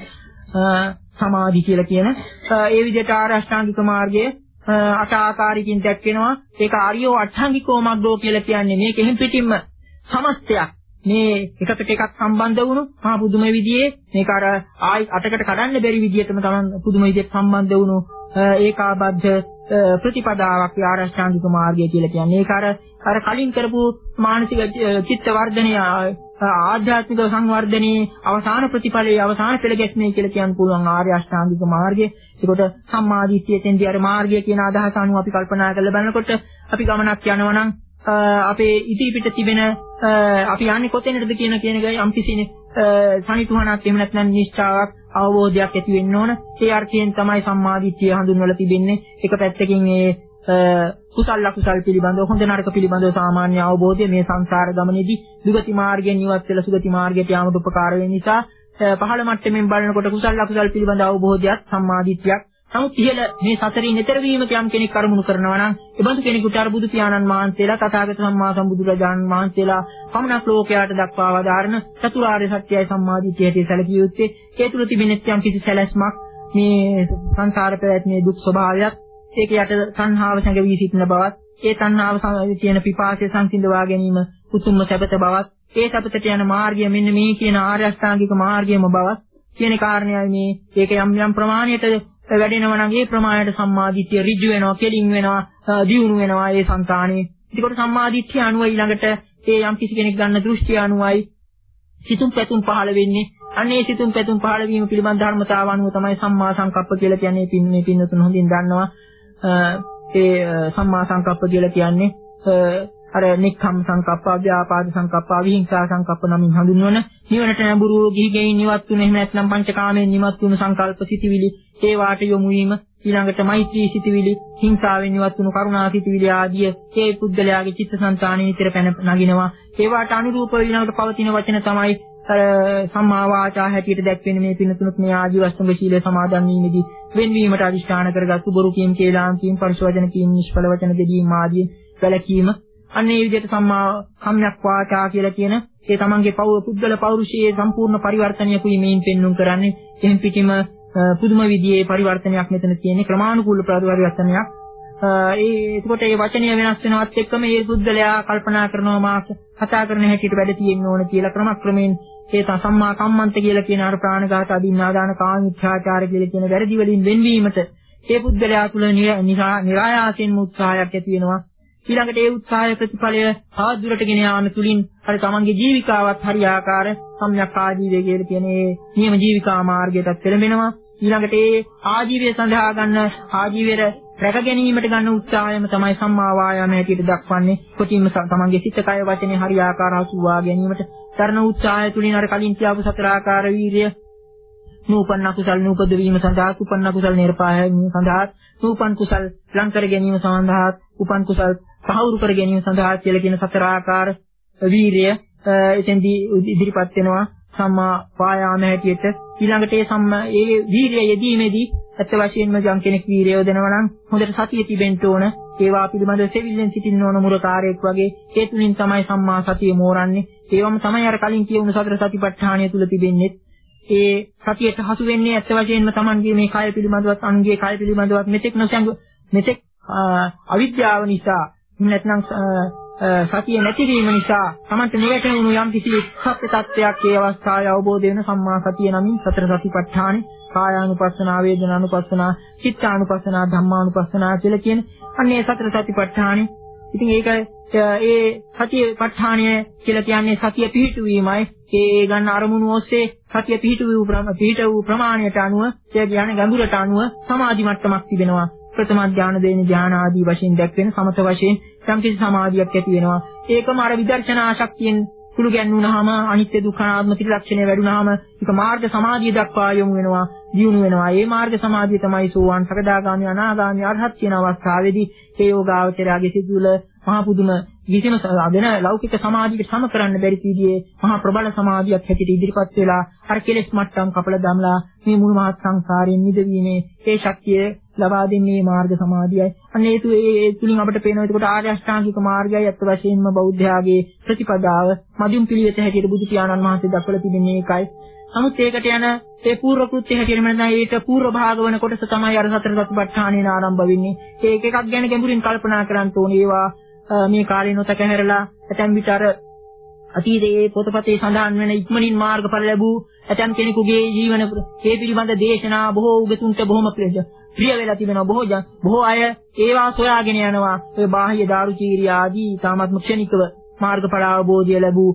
සමාධි කියලා කියන ඒ විදිහට ආරෂ්ඨාංගික මාර්ගයේ අට ආකාරයකින් දැක්වෙනවා. ඒක ආර්යෝ අට්ඨාංගිකෝ මග්ගෝ කියලා කියන්නේ මේක එහෙම් පිටින්ම සමස්තයක්. මේ එකකට එකක් සම්බන්ධ වුණු මහා පුදුම විදිහේ මේක අර ආයි අටකට කඩන්න බැරි විදිහටම තමයි පුදුම විදිහට සම්බන්ධ වුණු ඒකාබද්ධ ප්‍රතිපදාවක් ආරෂ්ඨාංගික මාර්ගය කියලා කියන්නේ. ඒක අර අර කලින් කරපු මානසික චිත්ත වර්ධනය ආධ්‍යාත්මික සංවර්ධනයේ අවසාන ප්‍රතිඵලයේ අවසාන පෙළ ගැස්මේ කියලා කියන්න පුළුවන් ආර්ය අෂ්ටාංගික මාර්ගය. ඒකට සම්මාදිට්ඨියෙන්දී අර මාර්ගය කියන අදහස අනුව අපි කල්පනා කරලා බලනකොට අපි ගමනක් යනවා නම් අපේ ඉදිරිපිට තිබෙන අපි යන්නේ කොතැනටද කියන කියන එක යම් කිසි සනිටුහනක් එහෙම නැත්නම් නිශ්චාවක් අවබෝධයක් ඇති වෙන්න ඕන. ඒ අර්ථයෙන් තමයි සම්මාදිට්ඨිය හඳුන්වලා තිබෙන්නේ. එක පැත්තකින් මේ කුසල අකුසල පිළිබඳව හොඳ නරක පිළිබඳව සාමාන්‍ය අවබෝධය මේ සංසාර ගමනේදී දුගති මාර්ගයෙන් ඉවත් වෙලා සුගති මාර්ගයට යාමට උපකාර වෙන නිසා පහළ මට්ටමින් බලනකොට කුසල අකුසල පිළිබඳ අවබෝධයක් සම්මාදිට්ඨියක්. නමුත් ඉහළ මේ සතරින් ඈතර වීමක යම් කෙනෙක් අරමුණු කරනවා නම් ඒ බඳු කෙනෙකුට අර බුදු පියාණන් වහන්සේලා තථාගත සම්මා සම්බුදුරජාණන් වහන්සේලා පමණක් ලෝකයට දක්වා වදාරන චතුරාර්ය සත්‍යයි සම්මාදිට්ඨිය හැටියට සැලකිය යුත්තේ. ඒ තුල තිබෙන යම් කිසි සැලැස්මක් මේ සංසාර පැවැත්මේ දුක් ස්වභාවයත් ඒක යට තණ්හාව සංගවී සිටින බවත් ඒ තණ්හාව තියෙන පිපාසය සංසිඳවා ගැනීම උතුම්ම සැපත බවත් ඒ සැපතට යන මාර්ගය මෙන්න මේ කියන ආර්ය අෂ්ටාංගික මාර්ගයම බවත් කියන කාරණයයි මේ ඒක යම් යම් ප්‍රමාණයට වැඩෙනවා නම් ඒ ප්‍රමාණයට සම්මාදිට්ඨිය ඍජු වෙනවා කෙලින් වෙනවා දියුණු වෙනවා ඒ సంతානේ. ඒකට සම්මාදිට්ඨිය අනුව ඊළඟට ඒ යම් කිසි කෙනෙක් ගන්න දෘෂ්ටිය අනුවයි සිතුම් පැතුම් පහළ වෙන්නේ. අන්නේ සිතුම් පැතුම් පහළ වීම පිළිබඳ ධර්මතාව අනුව තමයි සම්මා සංකප්ප කියලා කියන්නේ. පින් මේ පින්නතුන් හොඳින් දන්නවා. ඒ සම්මා සංකප්ප කියලා කියන්නේ අර නික්ඛම් සංකප්ප, ව්‍යාපාද සංකප්ප, විහිංසා සංකප්ප නමින් හඳුන්වන නිවනට නැඹුරු ගිහි ගෙයින් නිවත් තුන එහෙම නැත්නම් පංචකාමයෙන් නිවත් තුන සංකල්ප සිටිවිලි ඒ වාට යොමු වීම, ඊළඟට මෛත්‍රී සිටිවිලි, හිංසාවෙන් නිවත් තුන කරුණා සිටිවිලි ආදී ඒ පුද්ගලයාගේ චිත්තසංතානෙ නිතර පැන නගිනවා. ඒ වාට අනුරූපව ඊළඟට පවතින වචන තමයි සම්මා වාචා හැටියට දැක්වෙන්නේ. මේ පින තුනක් මේ ආජීව අෂ්ටම ශීලයේ සමාදන් වීමේදී වෙන්වීමට අදිෂ්ඨාන කරගත්තු බොරු කීම්, කේලාම් කීම්, පරිස වචන කීම්, නිෂ්ඵල වචන දෙදීම් ආදී වැළකීම. අන්න ඒ විදිහට සම්මා සම්‍යක් වාචා කියලා කියන ඒ තමන්ගේ පුද්ගල පෞරුෂයේ සම්පූර්ණ පරිවර්තනයකුයි මේන් පෙන්වුම් කරන්නේ. එහෙන් පිටිම පුදුම විදිහේ පරිවර්තනයක් මෙතන තියෙන්නේ, ක්‍රමානුකූල පරිවර්තනයක්. ඒ එතකොට මේ වචනය වෙනස් වෙනවත් එක්කම මේ පුද්ගලයා කල්පනා කරනවා මා කතා කරන හැටියට වැඩ තියෙන්න ඕන කියලා ක්‍රමක්‍රමයෙන් ඒ සම්මා කම්මන්ත කියලා කියන අර ප්‍රාණඝාත, අදින්නාදාන, කාමීච්ඡාචාර කියලා කියන වැරදි වලින් වෙන්වීමට ඒ පුද්ගලයා තුළ නිරායාසයෙන්ම උත්සාහයක් ඇති වෙනවා. ඊළඟට ඒ උත්සාහය ප්‍රතිඵලය තවත් දුරට ගෙන යාම තුළින් අර තමන්ගේ ජීවිකාවත් හරියාකාර සම්‍යක් ආජීවය කියලා කියන ඒ නියම ජීවිකා මාර්ගයටත් පෙළඹෙනවා. ඊළඟට ඒ ආජීවය සඳහා ගන්න ආජීවයට රැක ගැනීමට ගන්න උත්සාහයම තමයි සම්මා වායාම හැටියට දක්වන්නේ. කොටින්ම තමන්ගේ සිත කය වචනේ හරියාකාර හසුවා ගැනීමට කරන උත්සාහය තුළින් අර කලින් කියපු සතර ආකාර වීර්ය නූපන්න කුසල් නූපද වීම සඳහා, උපන්න කුසල් නිර්පායනීය සඳහා, නූපන් කුසල් ලං කර ගැනීම සඳහා, උපන් කුසල් පහවුරු කර ගැනීම සඳහා කියලා කියන සතර ආකාර වීර්ය එතෙන්දී ඉදිරිපත් වෙනවා සම්මා වායාම හැටියට. ඊළඟට ඒ සම්මා ඒ වීර්ය යෙදීමේදී ඇත්ත වශයෙන්ම යම් කෙනෙක් වීර්යය යොදනවා නම් හොඳට සතිය තිබෙන්න ඕන. ඒවා පිළිබඳව සෙවිල්ලෙන් සිටින්න ඕන මුරකාරයෙක් වගේ. ඒ තුලින් තමයි සම්මා සතිය මෝරන්නේ. ඒවම තමයි අර කලින් කියවුණු සතර සතිපට්ඨානය තුල තිබෙන්නේ. ඒ සතියට හසු වෙන්නේ ඇත්ත වශයෙන්ම Tamanගේ මේ කය පිළිබඳවත්, අනුන්ගේ කය පිළිබඳවත් මෙතෙක් නොසඟ මෙතෙක් අවිද්‍යාව නිසා නැත්නම් සතිය නැතිවීම නිසා Tamanට නිවැටුණු යම් කිසි සත්‍ය තත්ත්වයක් ඒ අවස්ථාවේ අවබෝධ වෙන සම්මා සතිය නමින් සතර සතිපට්ඨානෙ කායානුපස්සනා, වේදනානුපස්සනා, චිත්තානුපස්සනා, ධම්මානුපස්සනා කියලා කියන අන්නේ සතර සතිපට්ඨානෙ. ඉතින් ඒක ඒ සතිපට්ඨානය කියලා කියන්නේ සතිය පිහිටුවීමයි. ඒ ගන්න අරමුණු ඔස්සේ සතිය පිහිටුවූ පිහිට වූ ප්‍රමාණයට අනුව ඒ කියන්නේ ගැඹුරට අනුව සමාධි මට්ටමක් තිබෙනවා. ප්‍රථම ධානය, දෙවෙනි ධානය ආදී වශයෙන් දැක්වෙන සමත වශයෙන් සම්පූර්ණ සමාධියක් ඇති වෙනවා. ඒකම අර විදර්ශනා ශක්තියෙන් කුළු ගැන්වුනහම අනිත්‍ය දුක්ඛ අනාත්ම ත්‍රිලක්ෂණය වැඩුණාම ඒක මාර්ග සමාධිය දක්වා යොමු වෙනවා, දියුණු වෙනවා. මේ මාර්ග සමාධිය තමයි සෝවාන්, සකදාගාමි, අනාගාමි, අරහත් කියන අවස්ථාවේදී ඒ යෝගාවචරයාගේ සිදුවල මහා පුදුම විසින වෙන ලෞකික සමාධියකට සම කරන්න බැරි විදිහේ මහා ප්‍රබල සමාධියක් හැටියට ඉදිරිපත් වෙලා අර කෙලෙස් මට්ටම් කපල දමලා මේ මුළු මහත් සංසාරයෙන් මිදවීමේ ඒ ශක්තිය ලබා දෙන්නේ මාර්ග සමාධියයි. අන්න ඒ ඒ තුලින් අපිට පේනවා එතකොට ආර්ය අෂ්ටාංගික මාර්ගයයි අත් වශයෙන්ම බෞද්ධයාගේ ප්‍රතිපදාව මධ්‍යම පිළිවෙත හැටියට බුදු පියාණන් වහන්සේ දක්වලා තිබෙන්නේ ඒකයි. නමුත් ඒකට යන ඒ පූර්ව කෘත්‍ය හැටියට මම දැන් ඒකට පූර්ව භාග වන කොටස තමයි අර සතර සතිපට්ඨානෙන ආරම්භ වෙන්නේ. ඒක එකක් ගැන ගැඹුරින් කල්පනා කරන්න ඕනේ. ඒවා මේ කාලේ නොතක හැරලා ඇතැම් විට අර අතීතයේ පොතපතේ සඳහන් වෙන ඉක්මනින් මාර්ගඵල ලැබූ ඇතැම් කෙනෙකුගේ ජීවන ඒ පිළිබඳ දේශනා බොහෝ උගතුන්ට බොහොම ප්‍රිය වෙලා තිබෙනවා. බොහෝ බොහෝ අය ඒවා සොයාගෙන යනවා. ඒ බාහ්‍ය දාරුචීරිය ආදී තාමත්ම ක්ෂණිකව මාර්ගඵල අවබෝධය ලැබූ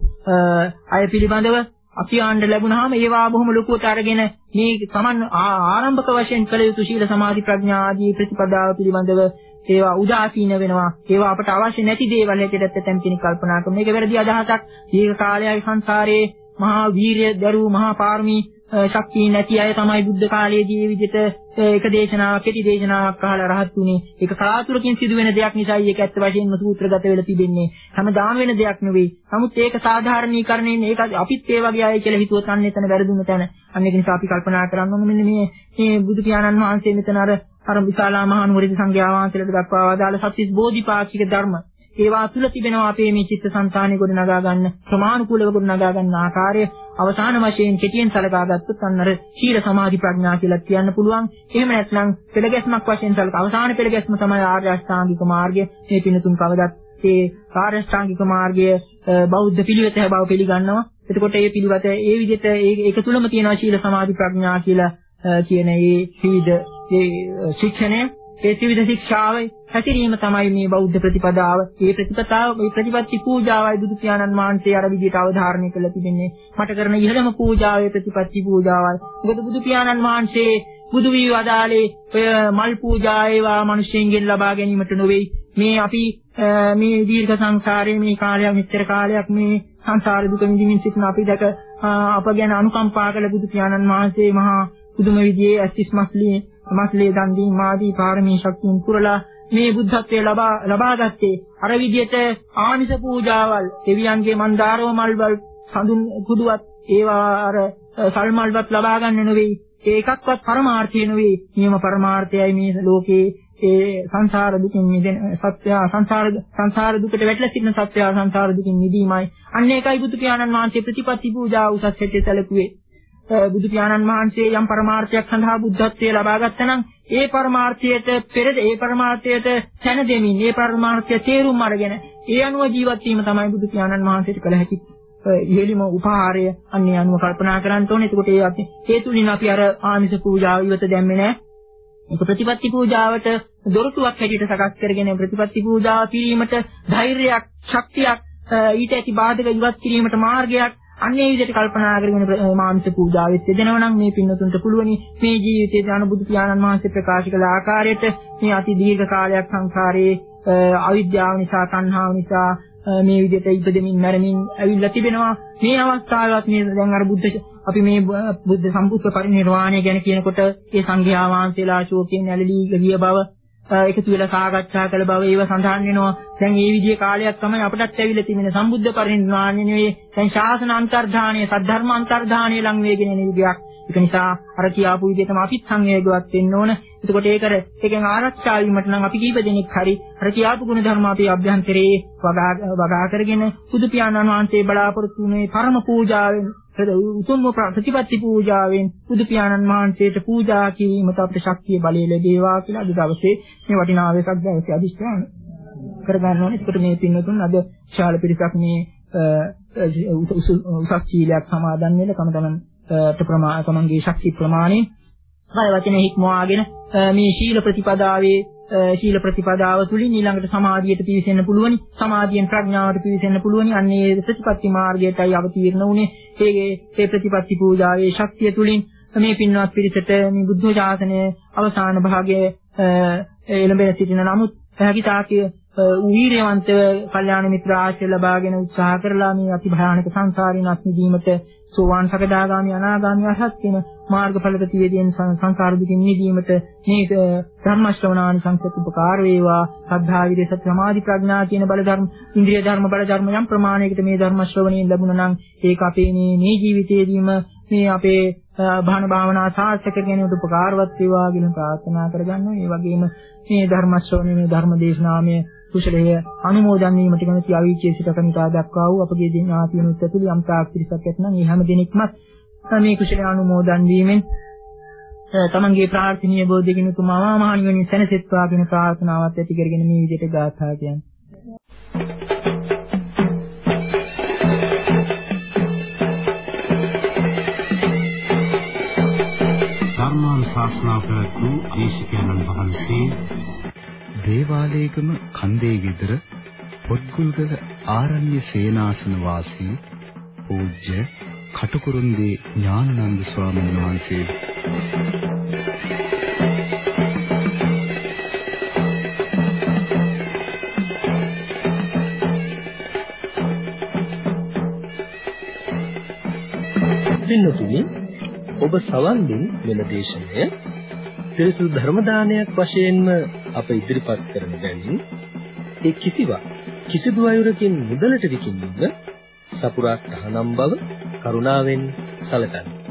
අය පිළිබඳව අපියාණ්ඩ ලැබුණාම ඒවා බොහොම ලොකුවට අරගෙන මේ Taman ආරම්භක වශයෙන් කළ යුතු ශීල සමාධි ප්‍රඥා ආදී ප්‍රතිපදාව පිළිබඳව ඒවා උදාසීන වෙනවා. ඒවා අපට අවශ්‍ය නැති දේවල් හැටියට ඇත්තටම කෙනෙක් කල්පනා කරනවා. මේක වැරදි අදහසක්. දීර්ඝ කාලයයි සංසාරයේ මහා වීරිය දරූ මහා පාරමී ශක්තිය නැති අය තමයි බුද්ධ කාලයේදී මේ විදිහට එක දේශනාවක්, කෙටි දේශනාවක් අහලා රහත් වුනේ. ඒක කලාතුරකින් සිදුවෙන දෙයක් නිසායි ඒක ඇත්ත වශයෙන්ම සූත්‍රගත වෙලා තිබෙන්නේ. හැමදාම වෙන දෙයක් නෙවෙයි. නමුත් ඒක සාධාරණීකරණයෙන් ඒක අපිත් ඒ වගේ අය කියලා හිතුවොත් අන්න එතන වැරදුන තැන. අන්න ඒක නිසා අපි කල්පනා කරන්න ඕනේ මෙන්න මේ මේ බුදු පියාණන් වහන්සේ මෙතන අර අර විශාලා මහා නුවරදි සංඝයා වහන්සේලාට දක්වා වදාළ සත්‍විස් බෝධිපාක්ෂික ධර්ම ඒවා තුල තිබෙනවා අපේ මේ චිත්තසංතානෙ ගොඩ නගා ගන්න ප්‍රමාණිකූලව ගොඩ නගා ගන්න ආකාරය අවසාන වශයෙන් කෙටියෙන් සලකා ගත්තොත් අන්නර සීල සමාධි ප්‍රඥා කියලා කියන්න පුළුවන්. එහෙම නැත්නම් පෙළගැස්මක් වශයෙන් සලකා අවසාන පෙළගැස්ම තමයි ආර්ය අෂ්ටාංගික මාර්ගය. මේ පිනතුන් කවදත් ඒ ආර්ය අෂ්ටාංගික මාර්ගය බෞද්ධ පිළිවෙත බව පිළිගන්නවා. එතකොට මේ පිළිවෙත ඒ විදිහට ඒක තුලම තියෙනවා සීල සමාධි ප්‍රඥා කියලා කියන මේ විවිධ ඒ ශික්ෂණය ඒ ත්‍රිවිධ ශික්ෂාවයි හැසිරීම තමයි මේ බෞද්ධ ප්‍රතිපදාව. මේ ප්‍රතිපදාව මේ ප්‍රතිපත්ති පූජාවයි බුදු පියාණන් වහන්සේ අර විදිහට අවධාරණය කළා තිබෙන්නේ. මට කරන ඉහළම පූජාවේ ප්‍රතිපත්ති පූජාවයි. මොකද බුදු පියාණන් වහන්සේ බුදු වී වදාලේ ඔය මල් පූජා ඒවා මිනිස්සුන්ගෙන් ලබා ගැනීමට නොවේ. මේ අපි මේ දීර්ඝ සංසාරයේ මේ කාලයක් මෙච්චර කාලයක් මේ සංසාර දුක විඳින්න සිටින අපි දැක අප ගැන අනුකම්පා කළ බුදු පියාණන් වහන්සේ මහා පුදුම විදිහේ ඇස්තිස් මස්ලී මස්ලී දන් දීම ආදී පාරමී ශක්තියන් පුරලා මේ බුද්ධත්වයේ ලබා ලබාගත්තේ අර විදිහට ආමිස පූජාවල් දෙවියන්ගේ මන්දාරව මල්වල් සඳුන් කුඩුවත් ඒවා අර සල්මල්වත් ලබා ගන්න නෙවෙයි. ඒකක්වත් පරමාර්ථය නෙවෙයි. නියම පරමාර්ථයයි මේ ලෝකේ ඒ සංසාර දුකින් මිදෙන සත්‍ය සංසාර සංසාර දුකට වැටලා සිටින සත්‍ය සංසාර දුකින් මිදීමයි. අන්න ඒකයි බුදු පියාණන් වහන්සේ ප්‍රතිපත්ති පූජා උසස් හැටියට සැලකුවේ. බුදු පියාණන් වහන්සේ යම් පරමාර්ථයක් සඳහා බුද්ධත්වයේ ලබා ගත්තා නම් ඒ පරමාර්ථයට පෙර ඒ පරමාර්ථයට තැන දෙමින් ඒ පරමාර්ථය තේරුම් අරගෙන ඒ අනුව ජීවත් වීම තමයි බුදු පියාණන් වහන්සේට කළ හැකි ඉහෙලිම උපහාරය. අන්නේ අනුව කල්පනා කරන්න ඕනේ. එතකොට ඒ අපි ඒ තුලින් අපි අර ආමිෂ පූජාව ඉවත දැම්මේ නැහැ. ඒක ප්‍රතිපත්ති පූජාවට දොරටුවක් හැටියට සකස් කරගෙන ප්‍රතිපත්ති පූජාව කිරීමට ධෛර්යයක්, ශක්තියක්, ඊට ඇති බාධක ඉවත් කිරීමට මාර්ගයක් අන්නේ විදිහට කල්පනා කරගෙන මාමිෂ පූජාවෙත් යෙදෙනවා නම් මේ පින්නතුන්ට පුළුවනි මේ ජීවිතයේ දාන බුදු පියාණන් වහන්සේ ප්‍රකාශ කළ ආකාරයට මේ අති දීර්ඝ කාලයක් සංසාරයේ අවිද්‍යාව නිසා, තණ්හාව නිසා මේ විදිහට ඉපදෙමින් මැරෙමින් ඇවිල්ලා තිබෙනවා. මේ අවස්ථාවවත් මේ දැන් අර බුද්ධ අපි මේ බුද්ධ සම්බුද්ධ පරිනිර්වාණය ගැන කියනකොට ඒ සංඝයා වහන්සේලා ශෝකයෙන් ඇලලී ගිය බව එකතු වෙලා සාකච්ඡා කළ බව ඒව සඳහන් වෙනවා. දැන් මේ විදිහේ කාලයක් තමයි අපටත් ඇවිල්ලා තිබෙන සම්බුද්ධ පරිනිර්වාණය නෙවෙයි. දැන් ශාසන අන්තර්ධානය, සද්ධර්ම අන්තර්ධානය ලං වේගෙන යන විදියක්. ඒක නිසා අර කියාපු විදිහටම අපිත් සංවේගවත් වෙන්න ඕන. එතකොට ඒකර ඒකෙන් ආරක්ෂා වීමට නම් අපි කීප දෙනෙක් හරි අර කියාපු ගුණ ධර්ම අපේ අභ්‍යන්තරයේ වගා වගා කරගෙන බුදු පියාණන් වහන්සේ බලාපොරොත්තු වුණේ පරම පූජාවෙන් උතුම් ප්‍රතිපත්ති පූජාවෙන් බුදු පියාණන් වහන්සේට පූජා කිරීමට අපිට ශක්තිය බලය ලැබේවා කියලා අද දවසේ මේ වටිනා වෙසක් දවසේ අදිෂ්ඨාන කරගන්න ඕනේ. ඒකට මේ පින්නතුන් අද ශාල පිරිසක් මේ උසස් සීලයක් සමාදන් වෙලා තම තමන් ප්‍රමාණ තමන්ගේ ශක්ති ප්‍රමාණය කය වචනේ හික්මවාගෙන මේ ශීල ප්‍රතිපදාවේ ශීල ප්‍රතිපදාව තුලින් ඊළඟට සමාධියට පිවිසෙන්න පුළුවනි. සමාධියෙන් ප්‍රඥාවට පිවිසෙන්න පුළුවනි. අන්නේ ප්‍රතිපත්ති මාර්ගයටයි අවතීර්ණ වුනේ. ඒ ඒ ප්‍රතිපත්ති පූජාවේ ශක්තිය තුලින් මේ පින්වත් පිරිසට මේ බුද්ධ ශාසනයේ අවසාන භාගයේ එළඹෙන සිටින නමුත් හැකිතාකිය වීරයවන්ත කල්යාණ මිත්‍ර ආශ්‍රය ලබාගෙන උත්සාහ කරලා මේ අති භයානක සංසාරින් අත් මිදීමට සෝවාන් සකදාගාමි අනාගාමි අරහත් වෙන මාර්ගඵල ප්‍රතිවේදයෙන් සංසාර දුකින් මිදීමට මේ ධර්ම ශ්‍රවණානි සංසත් උපකාර වේවා. සද්ධා විරිය සති සමාධි ප්‍රඥා කියන බල ධර්ම ඉන්ද්‍රිය ධර්ම බල ධර්ම යම් ප්‍රමාණයකට මේ ධර්ම ශ්‍රවණයෙන් ලැබුණා නම් ඒක අපේ මේ මේ ජීවිතයේදීම මේ අපේ භාවනා භාවනා සාර්ථක කර ගැනීමට උපකාරවත් වේවා කියලා ප්‍රාර්ථනා කරගන්නවා. ඒ වගේම මේ ධර්ම ශ්‍රවණය මේ ධර්ම දේශනාමය කුසලය අනුමෝදන් වීමට කැමැති අවීචයේ සිට කනිකා දක්වා වූ අපගේ දිනාතියන උත්තතුලි යම් තාක් පිරිසක් ඇතනම් මේ හැම දිනෙකමත් මේ කුසලය අනුමෝදන් වීමෙන් තමන්ගේ ප්‍රාර්ථනීය බෝධිගින තුමා මහා නිවනින් සැනසෙත්වා කියන ප්‍රාර්ථනාවත් ඇති කරගෙන මේ විදිහට ගාථා කියන්නේ. ධර්මානුශාසනා ප්‍රවතු දේශකයන්න් වහන්සේ දේවාලයේගම කන්දේ ගෙදර පොත්ගුල්ගල ආරණ්‍ය සේනාසන වාසී පූජ්‍ය කටුකුරුන්දී ඥානানন্দ ස්වාමීන් වහන්සේ පින්නතුනි ඔබ සවන් දෙන මෙල දේශනය පිරිසුදු ධර්ම දානයක් වශයෙන්ම අප ඉදිරිපත් කරන බැවින් ඒ කිසිවක් කිසිදු අයුරකින් මුදලට විකිණීම සපුරා තහනම් බව කරුණාවෙන් සැලකන්න.